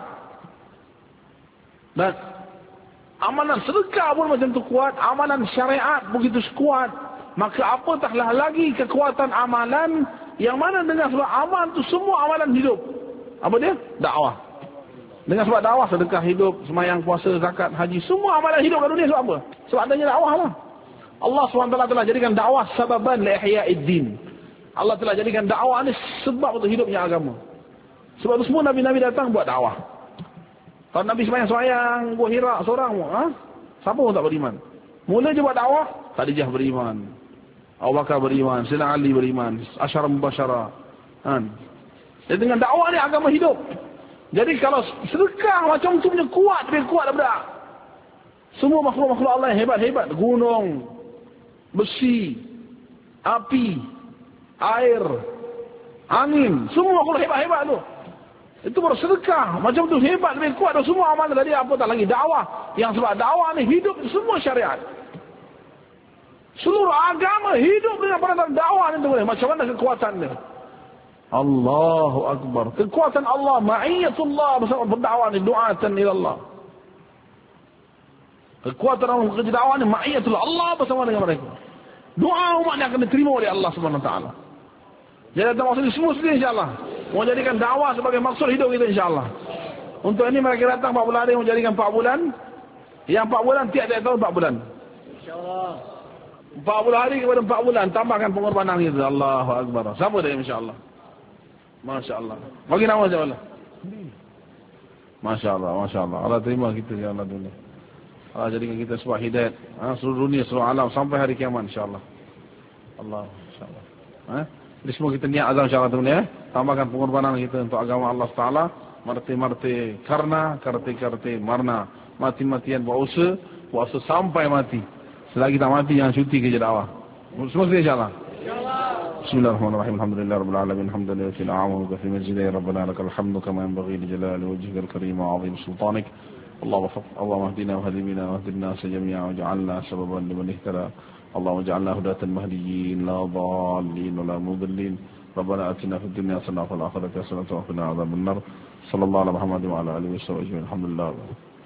Dan amalan sedekah pun macam tu kuat, amalan syariat begitu kuat. Maka apatahlah lagi kekuatan amalan yang mana dengan sebab amalan itu semua amalan hidup. Apa dia? Dakwah. Dengan sebab dakwah, sedekah hidup, sembahyang, puasa, zakat, haji, semua amalan hidup kat dunia sebab apa? Sebab adanya dakwah lah. Allah SWT telah jadikan dakwah sababan li ihya'id din. Allah telah jadikan dakwah ni sebab untuk hidupnya agama. Sebab itu semua nabi-nabi datang buat dakwah. Kalau Nabi sembahyang Gua Hira seorang, siapa pun tak beriman. Mula je buat dakwah, Khadijah beriman, Abu Bakar beriman, Sayyidina Ali beriman, Asyara Mubasyara. Jadi dengan dakwah ni agama hidup. Jadi kalau sedekah macam tu punya kuat, lebih kuat daripada semua makhluk-makhluk Allah yang hebat-hebat. Gunung, besi, api, air, angin, semua makhluk hebat-hebat tu. Itu baru sedekah. Macam tu hebat, lebih kuat dari semua amalan tadi. Apa tak lagi dakwah. Yang sebab dakwah ni hidup semua syariat. Seluruh agama hidup dengan perantara dakwah ni tu. Macam mana kekuatan dia? Allahu Akbar. Kekuatan Allah, ma'iyatullah bersama berdakwah ni, du'atan ilallah. Kekuatan Allah kerja dakwah ni, ma'iyatullah, Allah bersama dengan mereka. Doa umat ni akan diterima oleh Allah SWT. Jadi datang maksud semua sendiri insyaAllah. Mau jadikan dakwah sebagai maksud hidup kita insyaAllah. Untuk ini mereka datang 4 bulan hari, mau jadikan 4 bulan. Yang 4 bulan, tiap-tiap tahun 4 bulan. InsyaAllah. 40 hari kepada 4 bulan, tambahkan pengorbanan kita. Allahu Akbar. Sama dia insyaAllah. Masya Allah. Bagi nama siapa Allah? Masya Allah, Masya Allah. Allah terima kita ya Allah dunia. Allah jadikan kita sebab hidayat. Seluruh dunia, seluruh alam sampai hari kiamat insyaAllah. Allah, insyaAllah. Jadi semua kita niat azam insyaAllah dunia. Tambahkan pengorbanan kita untuk agama Allah Ta'ala. Marti-marti karna, karti-karti marna. Mati-matian puasa sampai mati. Selagi tak mati jangan cuti kerja dakwah. Semua sedia insya-Allah. Bismillahirrahmanirrahim. Alhamdulillahirabbil alamin. Hamdan lillahil a'lamu fi majdihi rabbana lakal hamdu kama yanbaghi li jalali wajhikal karim wa 'azim sultanik. Allahumma hdina wa hdi bina wa hdina nas jami'an waj'alna sababan liman ihtada. Allahumma ij'alna hudatan mahdiyyin la dhalin wa la mudillin. Rabbana atina fid dunya hasanatan wa fil akhirati hasanatan wa qina adzaban nar. Sallallahu alaihi wa sallam wa ala alihi wa sahbihi. Alhamdulillah.